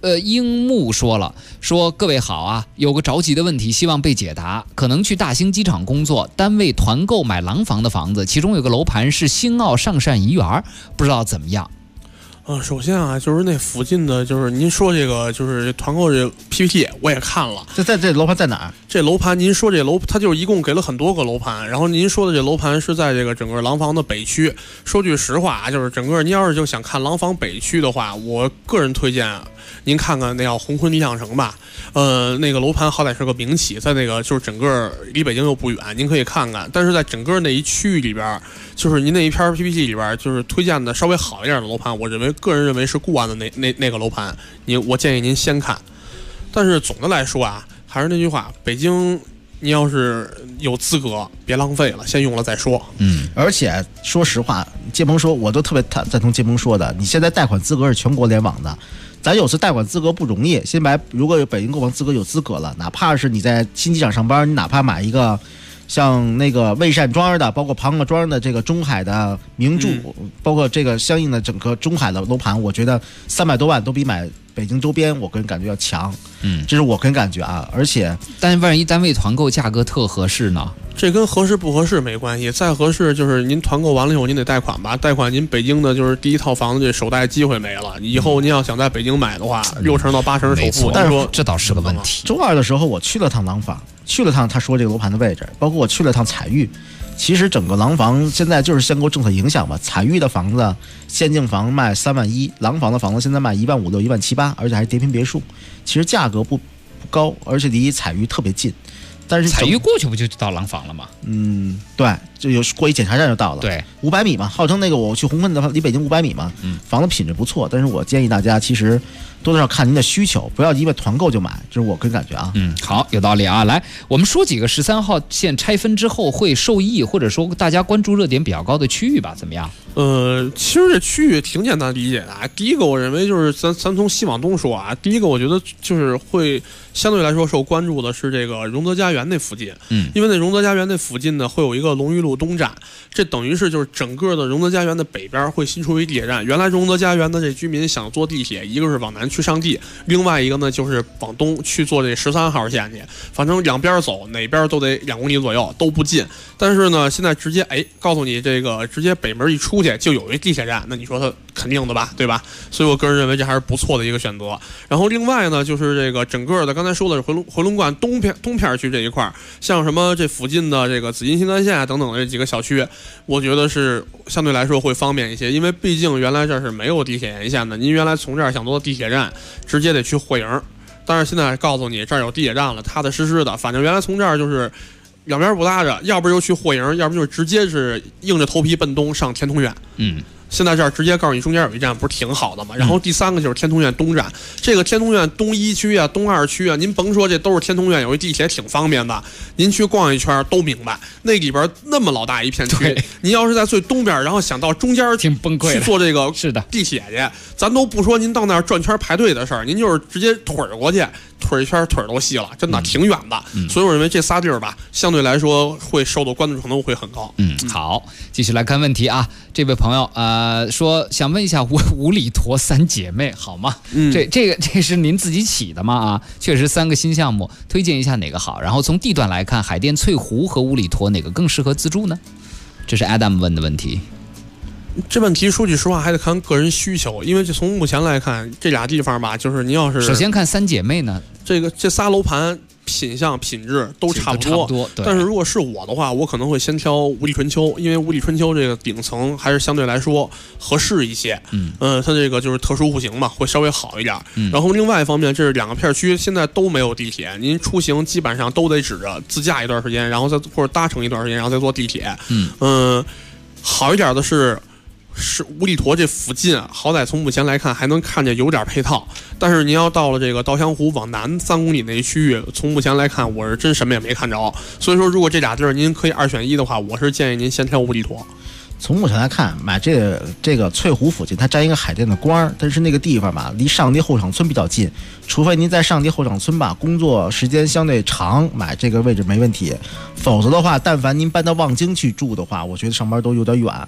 樱木说各位好啊，有个着急的问题，希望被解答。可能去大兴机场工作，单位团购买廊坊的房子，其中有个楼盘是兴奥上善怡园，不知道怎么样。 首先啊，就是那附近的，就是您说这个，就是团购这 PPT 我也看了。 这楼盘在哪儿？ 这楼盘，您说这楼，它就是一共给了很多个楼盘，然后您说的这楼盘是在这个整个廊坊的北区。说句实话啊，就是整个您要是就想看廊坊北区的话，我个人推荐您看看那叫红坤理想城吧。那个楼盘好歹是个名企，在那个就是整个离北京又不远，您可以看看。但是在整个那一区域里边，就是您那一篇 PPT 里边，就是推荐的稍微好一点的楼盘，我个人认为是固安的那个楼盘，我建议您先看。但是总的来说啊，还是那句话，北京你要是有资格，别浪费了，先用了再说。 而且说实话，建鹏说，我都特别赞同建鹏说的，你现在贷款资格是全国联网的。咱有时贷款资格不容易，先如果有北京购房资格有资格了，哪怕是你在新机场上班，你哪怕买一个像那个蔚善庄的，包括庞各庄的这个中海的名著，包括这个相应的整个中海的楼盘，我觉得300多万都比买北京周边我个人感觉要强。这是我个人感觉啊。而且但万一单位团购价格特合适呢？ 这跟合适不合适没关系，再合适就是您团购完了以后您得贷款吧，贷款您北京的就是第一套房子这首贷机会没了，以后您要想在北京买的话，60%到80%首付， 但是这倒是个问题。 周二的时候我去了趟廊坊，去了趟他说这个楼盘的位置，包括我去了趟彩玉。其实整个廊坊现在就是限购政策影响嘛，彩玉的房子限境房卖3万1，廊坊的房子现在卖1万5、1万7、8，而且还是叠平别墅，其实价格不高，而且离彩玉特别近。但是彩玉过去不就到廊坊了吗？ 对，就有过一检查站就到了。 对 ，500米嘛，号称那个我去红坤的离北京500米嘛。房子品质不错，但是我建议大家其实多多少看您的需求，不要因为团购就买，这是我个人感觉啊。 好，有道理啊。来，我们说几个13号线拆分之后会受益，或者说大家关注热点比较高的区域吧，怎么样？ 其实这区域挺简单理解的啊。第一个，我认为就是咱从西往东说啊。第一个，我觉得就是会相对来说受关注的是这个荣德家园那附近。因为那荣德家园那附近呢，会有一个龙玉路东站，这等于是就是整个的荣德家园的北边会新出一地铁站。原来荣德家园的这居民想坐地铁，一个是往南去上地，另外一个呢就是往东去坐这13号线去，反正两边走，哪边都得2公里左右，都不近。但是呢，现在直接告诉你这个直接北门一出去就有一地铁站，那你说它肯定的吧，对吧？所以我个人认为这还是不错的一个选择。然后另外呢，就是这个整个的刚才说的是回龙观东片区这一块，像什么这附近的这个紫金新干线啊等等的这几个小区，我觉得是相对来说会方便一些，因为毕竟原来这是没有地铁沿线的，您原来从这儿想坐地铁站，直接得去汇营，但是现在告诉你这儿有地铁站了，踏踏实实的，反正原来从这儿就是两边不搭着，要不就去汇营，要不就是直接是硬着头皮奔东上天通苑。现在这儿直接告诉你中间有一站，不是挺好的吗？然后第3个就是天通苑东站，这个天通苑东1区啊、东2区啊，您甭说这都是天通苑，有一地铁挺方便的，您去逛一圈都明白。那里边那么老大一片区，您要是在最东边，然后想到中间挺崩溃去坐这个是的地铁去，咱都不说您到那儿转圈排队的事儿，您就是直接腿儿过去，腿一圈腿都细了，真的挺远的。所以我认为这仨地儿吧，相对来说会受到关注程度会很高。 好，继续来看问题啊。这位朋友说想问一下五里坨3姐妹好吗？这是您自己起的吗？啊，确实3个新项目，推荐一下哪个好？然后从地段来看，海淀翠湖和五里坨哪个更适合自住呢？这是 Adam 问的问题。 这问题说句实话还得看个人需求，因为从目前来看，这俩地方吧，就是你要是首先看3姐妹呢， 这仨楼盘品相品质都差不多，但是如果是我的话，我可能会先挑五里春秋，因为五里春秋这个顶层还是相对来说合适一些。它这个就是特殊户型嘛，会稍微好一点。然后另外一方面，这是2个片区，现在都没有地铁，您出行基本上都得指着自驾一段时间，然后再或者搭乘一段时间，然后再坐地铁。好一点的是五里坨这附近，好歹从目前来看还能看见有点配套，但是您要到了这个稻香湖往南3公里那区域，从目前来看我是真什么也没看着。所以说如果这俩地儿您可以2选1的话，我是建议您先挑五里坨。 从目前来看，买这个翠湖附近，它沾一个海淀的光，但是那个地方吧，离上堤后场村比较近，除非您在上堤后场村吧工作时间相对长，买这个位置没问题。否则的话，但凡您搬到望京去住的话，我觉得上班都有点远。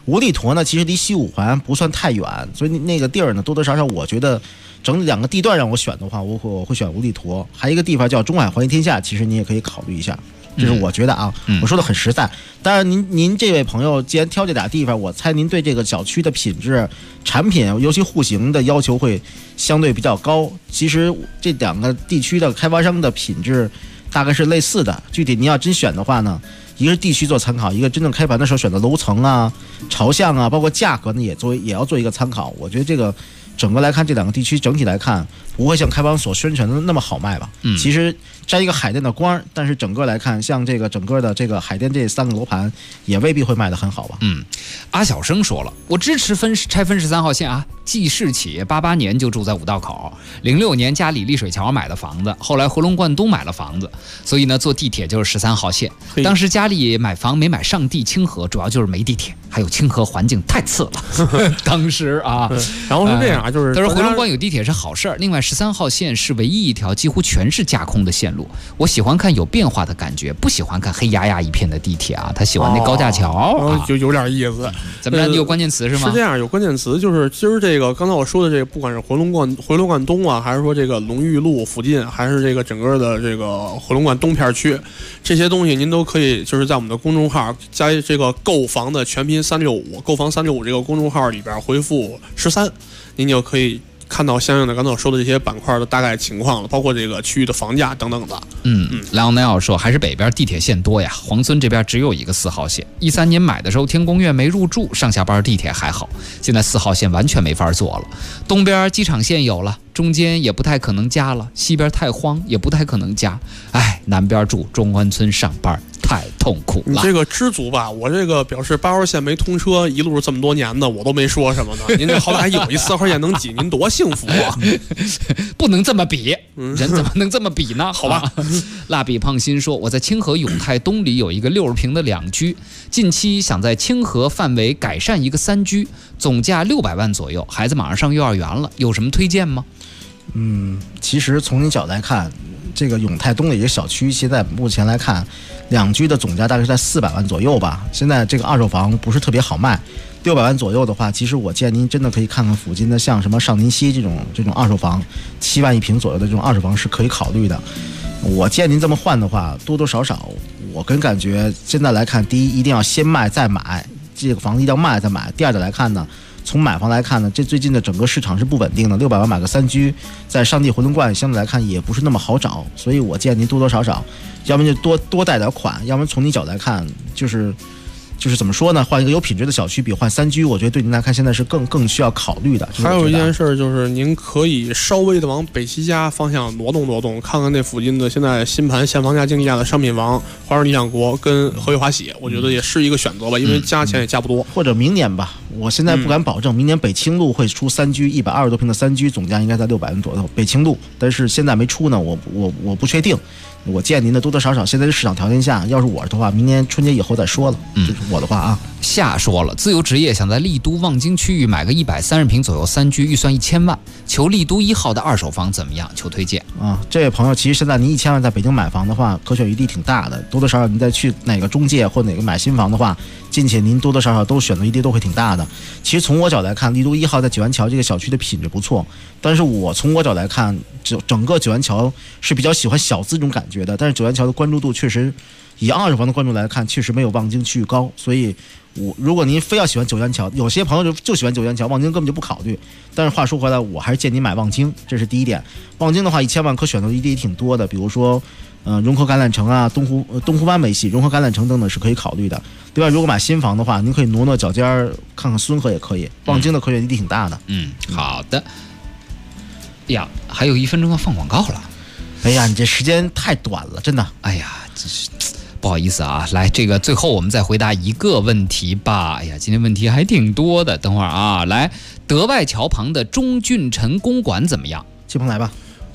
五里坨呢，其实离西五环不算太远，所以那个地儿呢，多多少少我觉得整两个地段让我选的话，我会选五里坨。还有一个地方叫中海环游天下，其实你也可以考虑一下。这是我觉得啊，我说的很实在。当然您这位朋友既然挑这俩地方，我猜您对这个小区的品质、产品，尤其户型的要求会相对比较高。其实这两个地区的开发商的品质大概是类似的。具体您要真选的话呢，一个是地区做参考，一个真正开盘的时候选的楼层啊、朝向啊，包括价格呢也要做一个参考。我觉得这个整个来看，这两个地区整体来看不会像开发商所宣传的那么好卖吧。其实沾一个海淀的光，但是整个来看，像这个整个的这个海淀这3个楼盘也未必会卖得很好吧。 阿小生说了，我支持拆分13号线啊。记事起88年就住在五道口，06年家里丽水桥买的房子，后来回龙观东买了房子，所以呢坐地铁就是13号线。当时家里买房没买上地清河，主要就是没地铁，还有清河环境太次了。当时啊， 然后是这样，就是他说回龙观有地铁是好事儿。另外13号线是唯一一条几乎全是架空的线路，我喜欢看有变化的感觉，不喜欢看黑压压一片的地铁啊。他喜欢那高架桥， 就有点意思。 怎么着？你有关键词是吗？ 是这样，有关键词就是今儿这个刚才我说的这个，不管是回龙观东啊，还是说这个龙玉路附近，还是这个整个的这个回龙观东片区，这些东西您都可以就是在我们的公众号加这个购房的全拼365，购房365这个公众号里边回复13，您就可以看到相应的刚才我说的这些板块的大概情况了，包括这个区域的房价等等的。 莱昂内奥说还是北边地铁线多呀，黄村这边只有一个4号线。13年买的时候天宫苑没入住，上下班地铁还好，现在4号线完全没法坐了。东边机场线有了，中间也不太可能加了，西边太荒也不太可能加。南边住中关村上班太痛苦了。 你这个知足吧，我这个表示8号线没通车，一路这么多年的我都没说什么呢。您这好歹有一4号线能挤，您多幸福啊！ 不能这么比，人怎么能这么比呢？好吧。蜡笔胖心说，我在清河永泰东里有一个60平的2居，近期想在清河范围改善一个3居，总价600万左右，孩子马上上幼儿园了，有什么推荐吗？ 其实从你角度来看，这个永泰东的一个小区，现在目前来看，2居的总价大概是在400万左右吧。现在这个二手房不是特别好卖，600万左右的话，其实我建议您真的可以看看附近的，像什么上林溪这种二手房，7万1平左右的这种二手房是可以考虑的。我建议您这么换的话，多多少少，我跟感觉现在来看，第一一定要先卖再买，这个房子一定要卖再买。第二点来看呢，从买房来看呢，这最近的整个市场是不稳定的，600万买个3居，在上地回龙观相对来看也不是那么好找，所以我建议您多多少少，要不然就多贷点款，要不然从你角度来看，就是怎么说呢？换一个有品质的小区比换3居，我觉得对您来看现在是更需要考虑的。 还有一件事就是，您可以稍微的往北齐家方向挪动，看看那附近的现在新盘现房价竞价的商品房，华润理想国跟和悦华喜，我觉得也是一个选择吧，因为加钱也加不多。 或者明年吧，我现在不敢保证，明年北清路会出3居，120多平的3居，总价应该在600万左右。北清路，但是现在没出呢，我不确定。我建议您的多多少少，现在这市场条件下，要是我的话，明年春节以后再说了。就是我的话啊。 夏说了，自由职业想在丽都望京区域买个130平左右3居，预算1000万，求丽都1号的二手房怎么样？求推荐啊！这位朋友，其实现在您1000万在北京买房的话，可选余地挺大的，多多少少您再去哪个中介或哪个买新房的话，进去您多多少少都选择余地都会挺大的。其实从我角度来看，丽都1号在九元桥这个小区的品质不错，但是从我角度来看，整个九元桥是比较喜欢小资这种感觉的，但是九元桥的关注度确实，以二手房的关注来看，确实没有望京区域高，所以如果您非要喜欢九元桥，有些朋友就喜欢九元桥，望京根本就不考虑。但是话说回来，我还是建议您买望京，这是第一点。望京的话，1000万可选择余地也挺多的，比如说，融合橄榄城啊，东湖湾美系、融合橄榄城等等是可以考虑的。另外，如果买新房的话，您可以挪脚尖看看孙河也可以。望京的可选余地挺大的。 好的。呀，还有1分钟要放广告了。 哎呀，你这时间太短了，真的。 哎呀，真是不好意思啊。来，这个最后我们再回答一个问题吧。哎呀，今天问题还挺多的。等会儿啊，来，德外桥旁的钟俊臣公馆怎么样？ 季鹏来吧。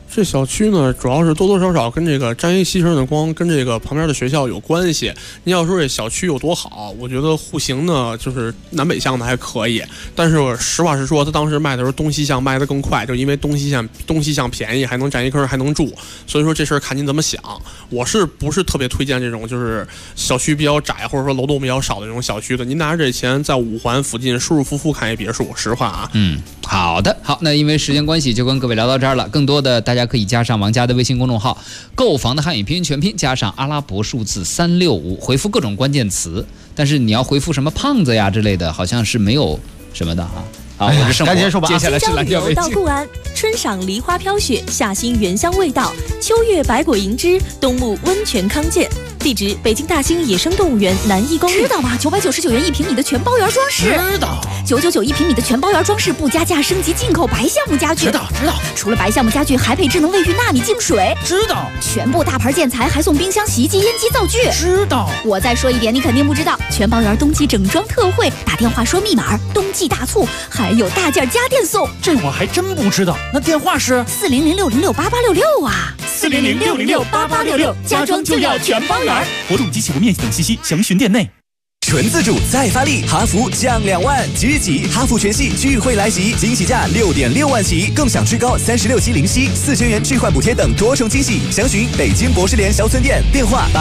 这小区呢，主要是多多少少跟这个沾一西城的光，跟这个旁边的学校有关系。你要说这小区有多好，我觉得户型呢，就是南北向的还可以。但是实话实说，他当时卖的时候东西向卖的更快，就因为东西向便宜，还能占一坑，还能住。所以说这事儿看您怎么想。我是不是特别推荐这种就是小区比较窄或者说楼栋比较少的这种小区的？您拿着这钱在5环附近舒舒服服看一别墅，实话啊。 好的，好，那因为时间关系，就跟各位聊到这儿了。更多的大家可以加上王家的微信公众号“购房的汉语拼音全拼”，加上阿拉伯数字365，回复各种关键词。但是你要回复什么胖子呀之类的，好像是没有什么的哈。好，我是生活。 结束吧。 接下来是蓝调微到固安，春赏梨花飘雪，夏兴原香味道，秋月百果盈枝，冬沐温泉康健。地址：北京大兴野生动物园南1公里。 知道吧？999元1平米的全包圆装饰。 知道。 9991平米的全包圆装饰不加价，升级进口白橡木家具。 知道。 除了白橡木家具，还配智能卫浴纳米净水。 知道。 全部大牌建材还送冰箱、洗衣机、烟机、灶具。 知道。 我再说一遍，你肯定不知道，全包圆冬季整装特惠，打电话说密码，冬季大促，还有大件家电送。 这我还真不知道。那电话是 400-606-8866啊。 400-606-8866，家装就要全包圆。活动及起步面积等信息详询店内。 纯自主再发力，哈弗降2万，即日起哈弗全系聚会来袭，惊喜价6.6万起，更享最高36期零息，4000元置换补贴等多重惊喜。详询北京博士联小村店，电话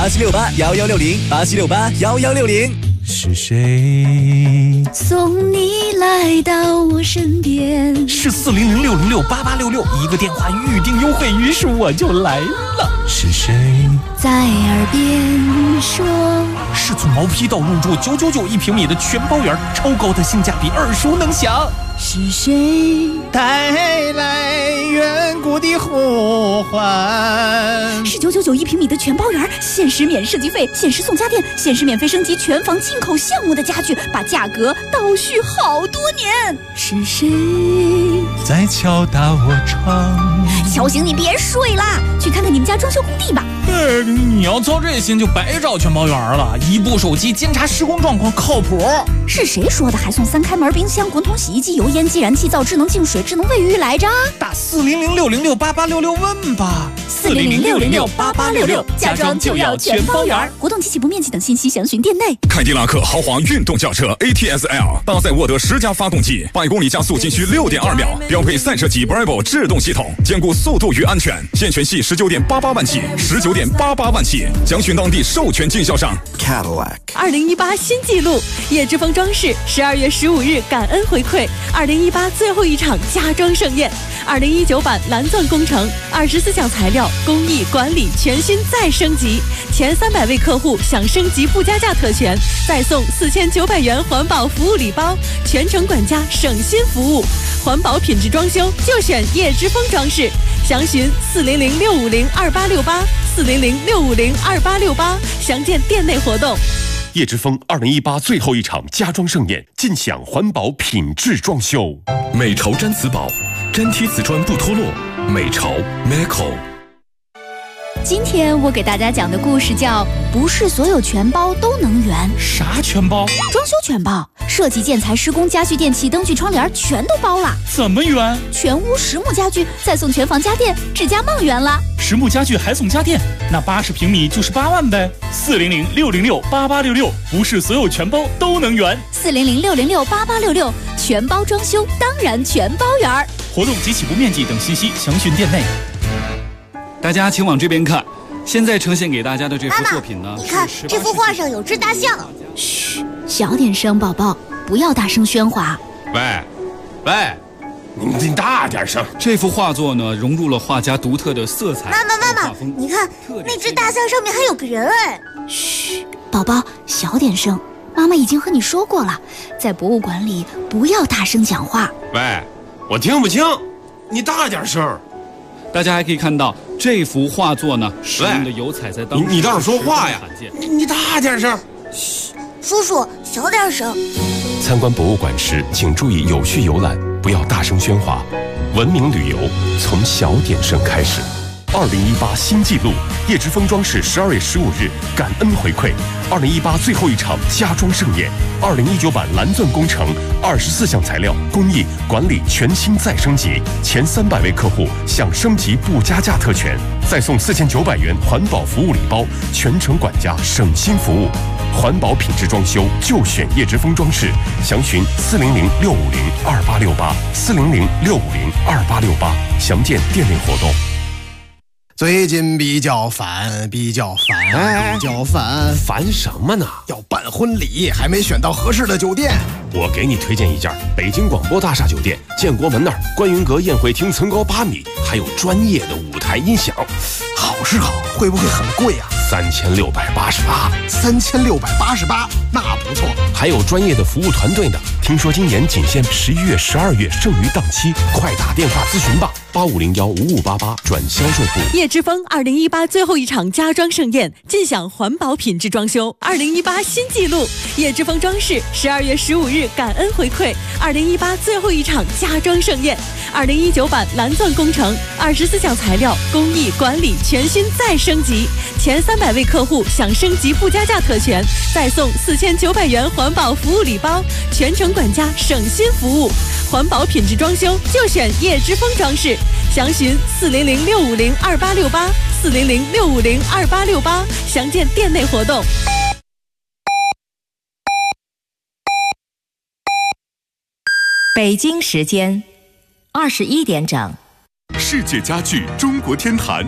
87681160，87681160。 是谁送你来到我身边？ 是400-606-8866，一个电话预定优惠，于是我就来了。 是谁在耳边说？ 是从毛坯到入住9991平米的全包圆，超高的性价比，耳熟能详。 是谁带来远古的呼唤？ 是9991平米的全包圆，限时免设计费，限时送家电，限时免费升级全房进口项目的家具，把价格倒叙好多年。是谁在敲打我窗？ 小醒，你别睡啦，去看看你们家装修工地吧。 你要操这心就白找全包圆了，一部手机监察施工状况，靠谱。 是谁说的还送3开门冰箱、滚筒洗衣机、油烟机、燃气灶、智能净水、智能卫浴来着？ 打400-606-8866问吧。 400-606-8866，家装就要全包圆。活动及起步面积等信息详询店内。 凯迪拉克豪华运动轿车 ATS-L 搭载沃德10加发动机，100公里加速仅需6.2秒，标配赛车级 Bravo 制动系统，兼顾速度与安全。现全系19.88万起，19.88万起，详询当地授权经销商 Cadillac。 2018新纪录，叶之峰装饰12月15日感恩回馈2018最后一场家装盛宴。2019版蓝钻工程24项材料工艺管理全新再升级，前300位客户享升级不加价特权，再送4900元环保服务礼包，全程管家省心服务，环保品质装修就选叶之峰装饰。详询400-650-2868，400-650-2868，详见店内活动。 叶之峰2018最后一场家装盛宴，尽享环保品质装修。 美潮毡瓷宝，粘贴瓷砖不脱落。美潮 Meco。 今天我给大家讲的故事叫“不是所有全包都能圆”。 啥全包？ 装修全包，设计、建材、施工、家具、电器、灯具、窗帘全都包了。 怎么圆？ 全屋实木家具，再送全房家电，指甲梦圆了。 实木家具还送家电，那80平米就是8万呗。400-606-8866，不是所有全包都能圆。 400-606-8866，全包装修当然全包圆。 活动及起步面积等信息详询店内。大家请往这边看，现在呈现给大家的这幅作品呢， 你看这幅画上有只大象。 嘘，小点声，宝宝，不要大声喧哗。 喂，你大点声。 这幅画作呢，融入了画家独特的色彩。 妈妈，你看那只大象上面还有个人哎。 嘘，宝宝，小点声。妈妈已经和你说过了，在博物馆里不要大声讲话。 喂，我听不清，你大点声。 大家还可以看到这幅画作呢，使用的油彩在当时你倒是说话呀！你大点声。 嘘，叔叔小点声。 参观博物馆时，请注意有序游览，不要大声喧哗。文明旅游从小点声开始。 2018新纪录，叶之峰装饰12月15日感恩回馈2018最后一场家装盛宴，2019版蓝钻工程24项材料工艺管理全新再升级，前300位客户享升级不加价特权，再送4900元环保服务礼包，全程管家省心服务。环保品质装修就选叶之峰装饰，详询400-650-2868，400-650-2868，详见店内活动。 最近比较烦， 烦什么呢？ 要办婚礼，还没选到合适的酒店。 我给你推荐一家北京广播大厦酒店，建国门那儿观云阁宴会厅层高8米，还有专业的舞台音响。 好是好，会不会很贵啊？3688，那不错。 还有专业的服务团队呢。听说今年仅限11月、12月剩余档期，快打电话咨询吧，8501-5588转销售部。 叶之峰2018最后一场家装盛宴，尽享环保品质装修。2018新纪录，叶之峰装饰12月15日感恩回馈2018最后一场家装盛宴。2019版蓝钻工程24项材料工艺管理全新再升级，前300位客户享升级不加价特权，再送4900元环保服务礼包，全程管家省心服务。环保品质装修就选叶之峰装饰，详询400-650-2868，400-650-2868，详见店内活动。 北京时间21点整。 世界家具中国天坛